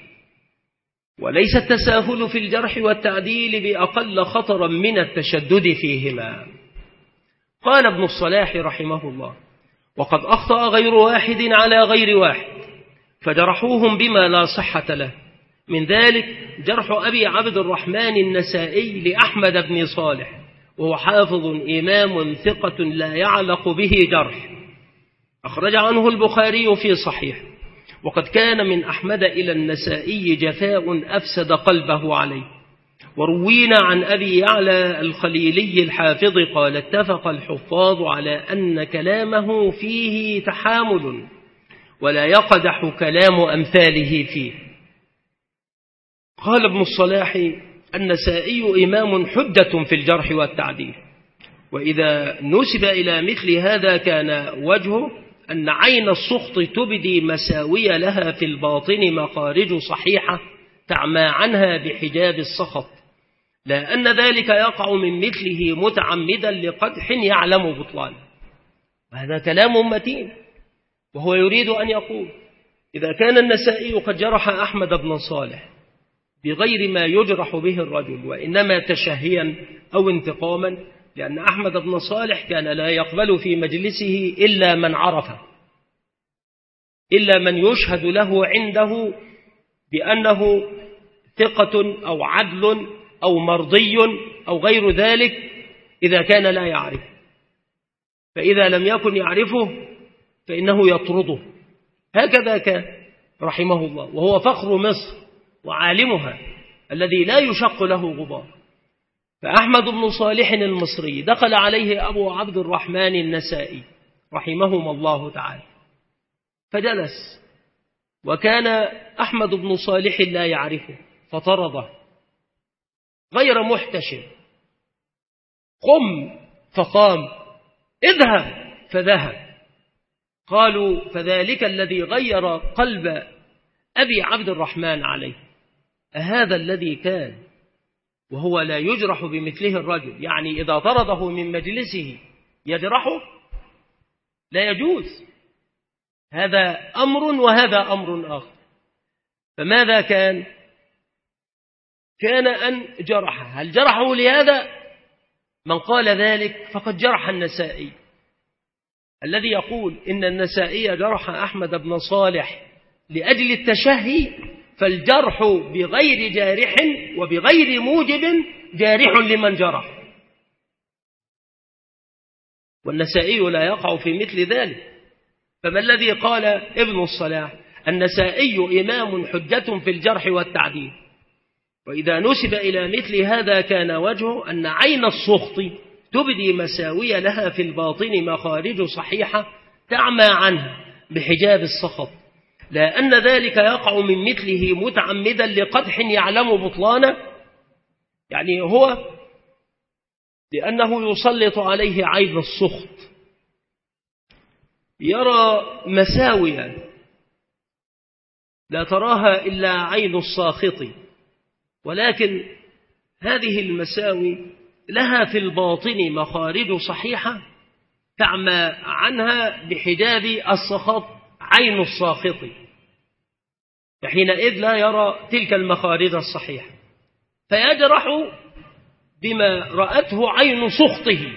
وليس التساهل في الجرح والتعديل بأقل خطرا من التشدد فيهما. قال ابن الصلاح رحمه الله: وقد أخطأ غير واحد على غير واحد فجرحوهم بما لا صحة له، من ذلك جرح أبي عبد الرحمن النسائي لأحمد بن صالح، وهو حافظ إمام ثقة لا يعلق به جرح، أخرج عنه البخاري في صحيح. وقد كان من أحمد إلى النسائي جفاء أفسد قلبه عليه. وروينا عن أبي يعلى الخليلي الحافظ قال: اتفق الحفاظ على أن كلامه فيه تحامل ولا يقدح كلام أمثاله فيه. قال ابن الصلاح: النسائي إمام حجة في الجرح والتعديل، وإذا نسب إلى مثل هذا كان وجهه أن عين السخط تبدي مساوي لها في الباطن مخارج صحيحة تعمى عنها بحجاب السخط، لا أن ذلك يقع من مثله متعمدا لقدح يعلم بطلانه. هذا كلام متين، وهو يريد أن يقول: إذا كان النسائي قد جرح أحمد بن صالح بغير ما يجرح به الرجل، وإنما تشهيا أو انتقاما، لأن أحمد بن صالح كان لا يقبل في مجلسه إلا من عرفه، إلا من يشهد له عنده بأنه ثقة أو عدل أو مرضي أو غير ذلك، إذا كان لا يعرف. فإذا لم يكن يعرفه فإنه يطرده. هكذا كان رحمه الله، وهو فخر مصر وعالمها الذي لا يشق له غبار. فأحمد بن صالح المصري دخل عليه أبو عبد الرحمن النسائي رحمهما الله تعالى، فجلس، وكان أحمد بن صالح لا يعرفه، فطرده غير محتشم. قم، فقام. اذهب، فذهب. قالوا: فذلك الذي غير قلب أبي عبد الرحمن عليه، أهذا الذي كان وهو لا يجرح بمثله الرجل، يعني إذا طرده من مجلسه يجرحه؟ لا يجوز. هذا أمر وهذا أمر آخر. فماذا كان؟ كان أن جرح. هل جرحه لهذا؟ من قال ذلك فقد جرح النسائي، الذي يقول إن النسائي جرح أحمد بن صالح لأجل التشهي، فالجرح بغير جارح وبغير موجب جارح لمن جرح، والنسائي لا يقع في مثل ذلك. فما الذي قال ابن الصلاح؟ النسائي إمام حجة في الجرح والتعديل، وإذا نسب إلى مثل هذا كان وجهه أن عين السخط تبدي مساوية لها في الباطن مخارج صحيحة تعمى عنها بحجاب السخط، لا أن ذلك يقع من مثله متعمدا لقدح يعلم بطلانه، يعني هو لأنه يسلط عليه عين السخط يرى مساوية لا تراها إلا عين الساخط، ولكن هذه المساوي لها في الباطن مخارج صحيحة تعمى عنها بحجاب السخط عين الساخط، فحينئذ لا يرى تلك المخارج الصحيحة، فيجرح بما رأته عين سخطه،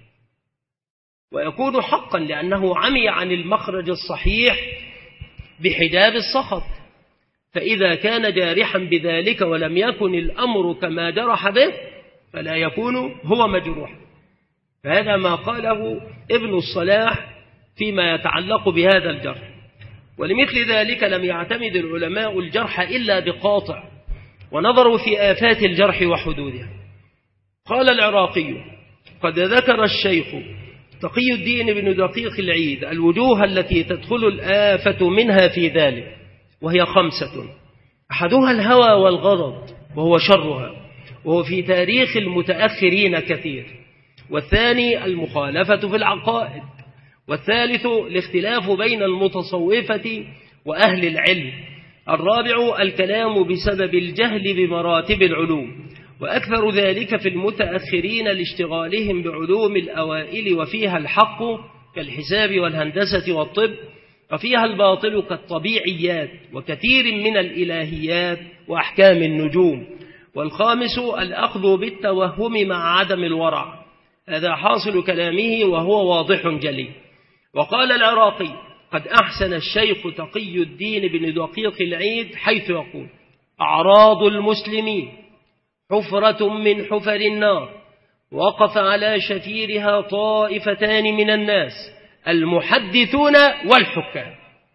ويكون حقا لأنه عمي عن المخرج الصحيح بحجاب السخط. فإذا كان جارحا بذلك ولم يكن الأمر كما جرح به فلا يكون هو مجروح. فهذا ما قاله ابن الصلاح فيما يتعلق بهذا الجرح. ولمثل ذلك لم يعتمد العلماء الجرح إلا بقاطع، ونظروا في آفات الجرح وحدودها. قال العراقي: قد ذكر الشيخ تقي الدين بن دقيق العيد الوجوه التي تدخل الآفة منها في ذلك، وهي خمسة: أحدها الهوى والغضب وهو شرها، وهو في تاريخ المتأخرين كثير. والثاني المخالفة في العقائد. والثالث الاختلاف بين المتصوفة وأهل العلم. الرابع الكلام بسبب الجهل بمراتب العلوم، وأكثر ذلك في المتأخرين لاشتغالهم بعلوم الأوائل وفيها الحق كالحساب والهندسة والطب، وفيها الباطل كالطبيعيات وكثير من الإلهيات وأحكام النجوم. والخامس الأخذ بالتوهم مع عدم الورع. هذا حاصل كلامه وهو واضح جلي. وقال العراقي: قد أحسن الشيخ تقي الدين بن دقيق العيد حيث يقول: أعراض المسلمين حفرة من حفر النار، وقف على شفيرها طائفتان من الناس: المحدثون والحكام.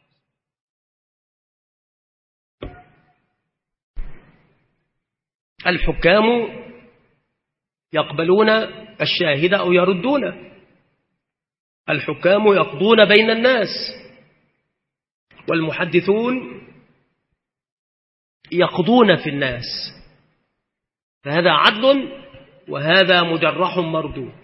الحكام يقبلون الشاهد أو يردونه، الحكام يقضون بين الناس، والمحدثون يقضون في الناس. فهذا عدل وهذا مجرح مردود.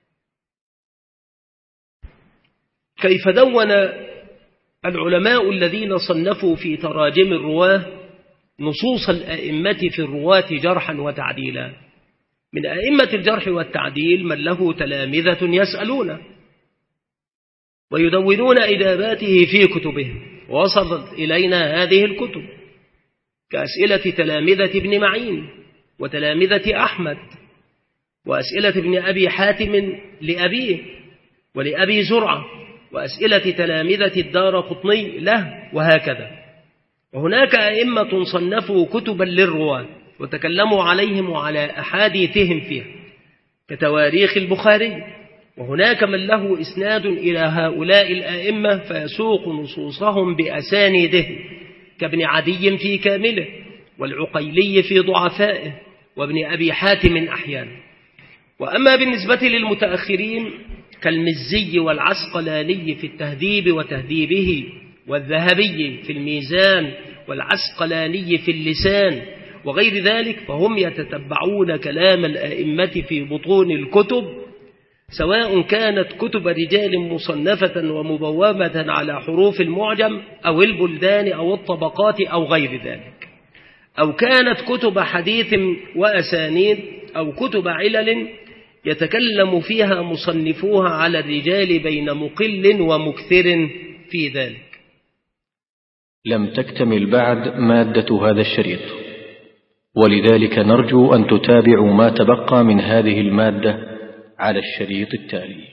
كيف دون العلماء الذين صنفوا في تراجم الرواه نصوص الأئمة في الرواة جرحا وتعديلا. من أئمة الجرح والتعديل من له تلامذة يسألون ويدونون إجاباته في كتبهم، ووصلت إلينا هذه الكتب كأسئلة تلامذة ابن معين وتلامذة أحمد، وأسئلة ابن أبي حاتم لأبيه ولأبي زرعة، وأسئلة تلامذة الدار قطني له، وهكذا. وهناك أئمة صنفوا كتبا للرواة وتكلموا عليهم وعلى أحاديثهم فيها كتواريخ البخاري، وهناك من له إسناد إلى هؤلاء الأئمة فيسوق نصوصهم بأسانيدهم كابن عدي في كامله، والعقيلي في ضعفائه، وابن أبي حاتم أحيانا. وأما بالنسبة للمتأخرين كالمزي والعسقلاني في التهذيب وتهذيبه، والذهبي في الميزان، والعسقلاني في اللسان، وغير ذلك، فهم يتتبعون كلام الأئمة في بطون الكتب، سواء كانت كتب رجال مصنفة ومبومة على حروف المعجم أو البلدان أو الطبقات أو غير ذلك، أو كانت كتب حديث وأسانيد، أو كتب علل يتكلم فيها مصنفوها على الرجال بين مقل ومكثر في ذلك. لم تكتمل بعد مادة هذا الشريط، ولذلك نرجو أن تتابعوا ما تبقى من هذه المادة على الشريط التالي.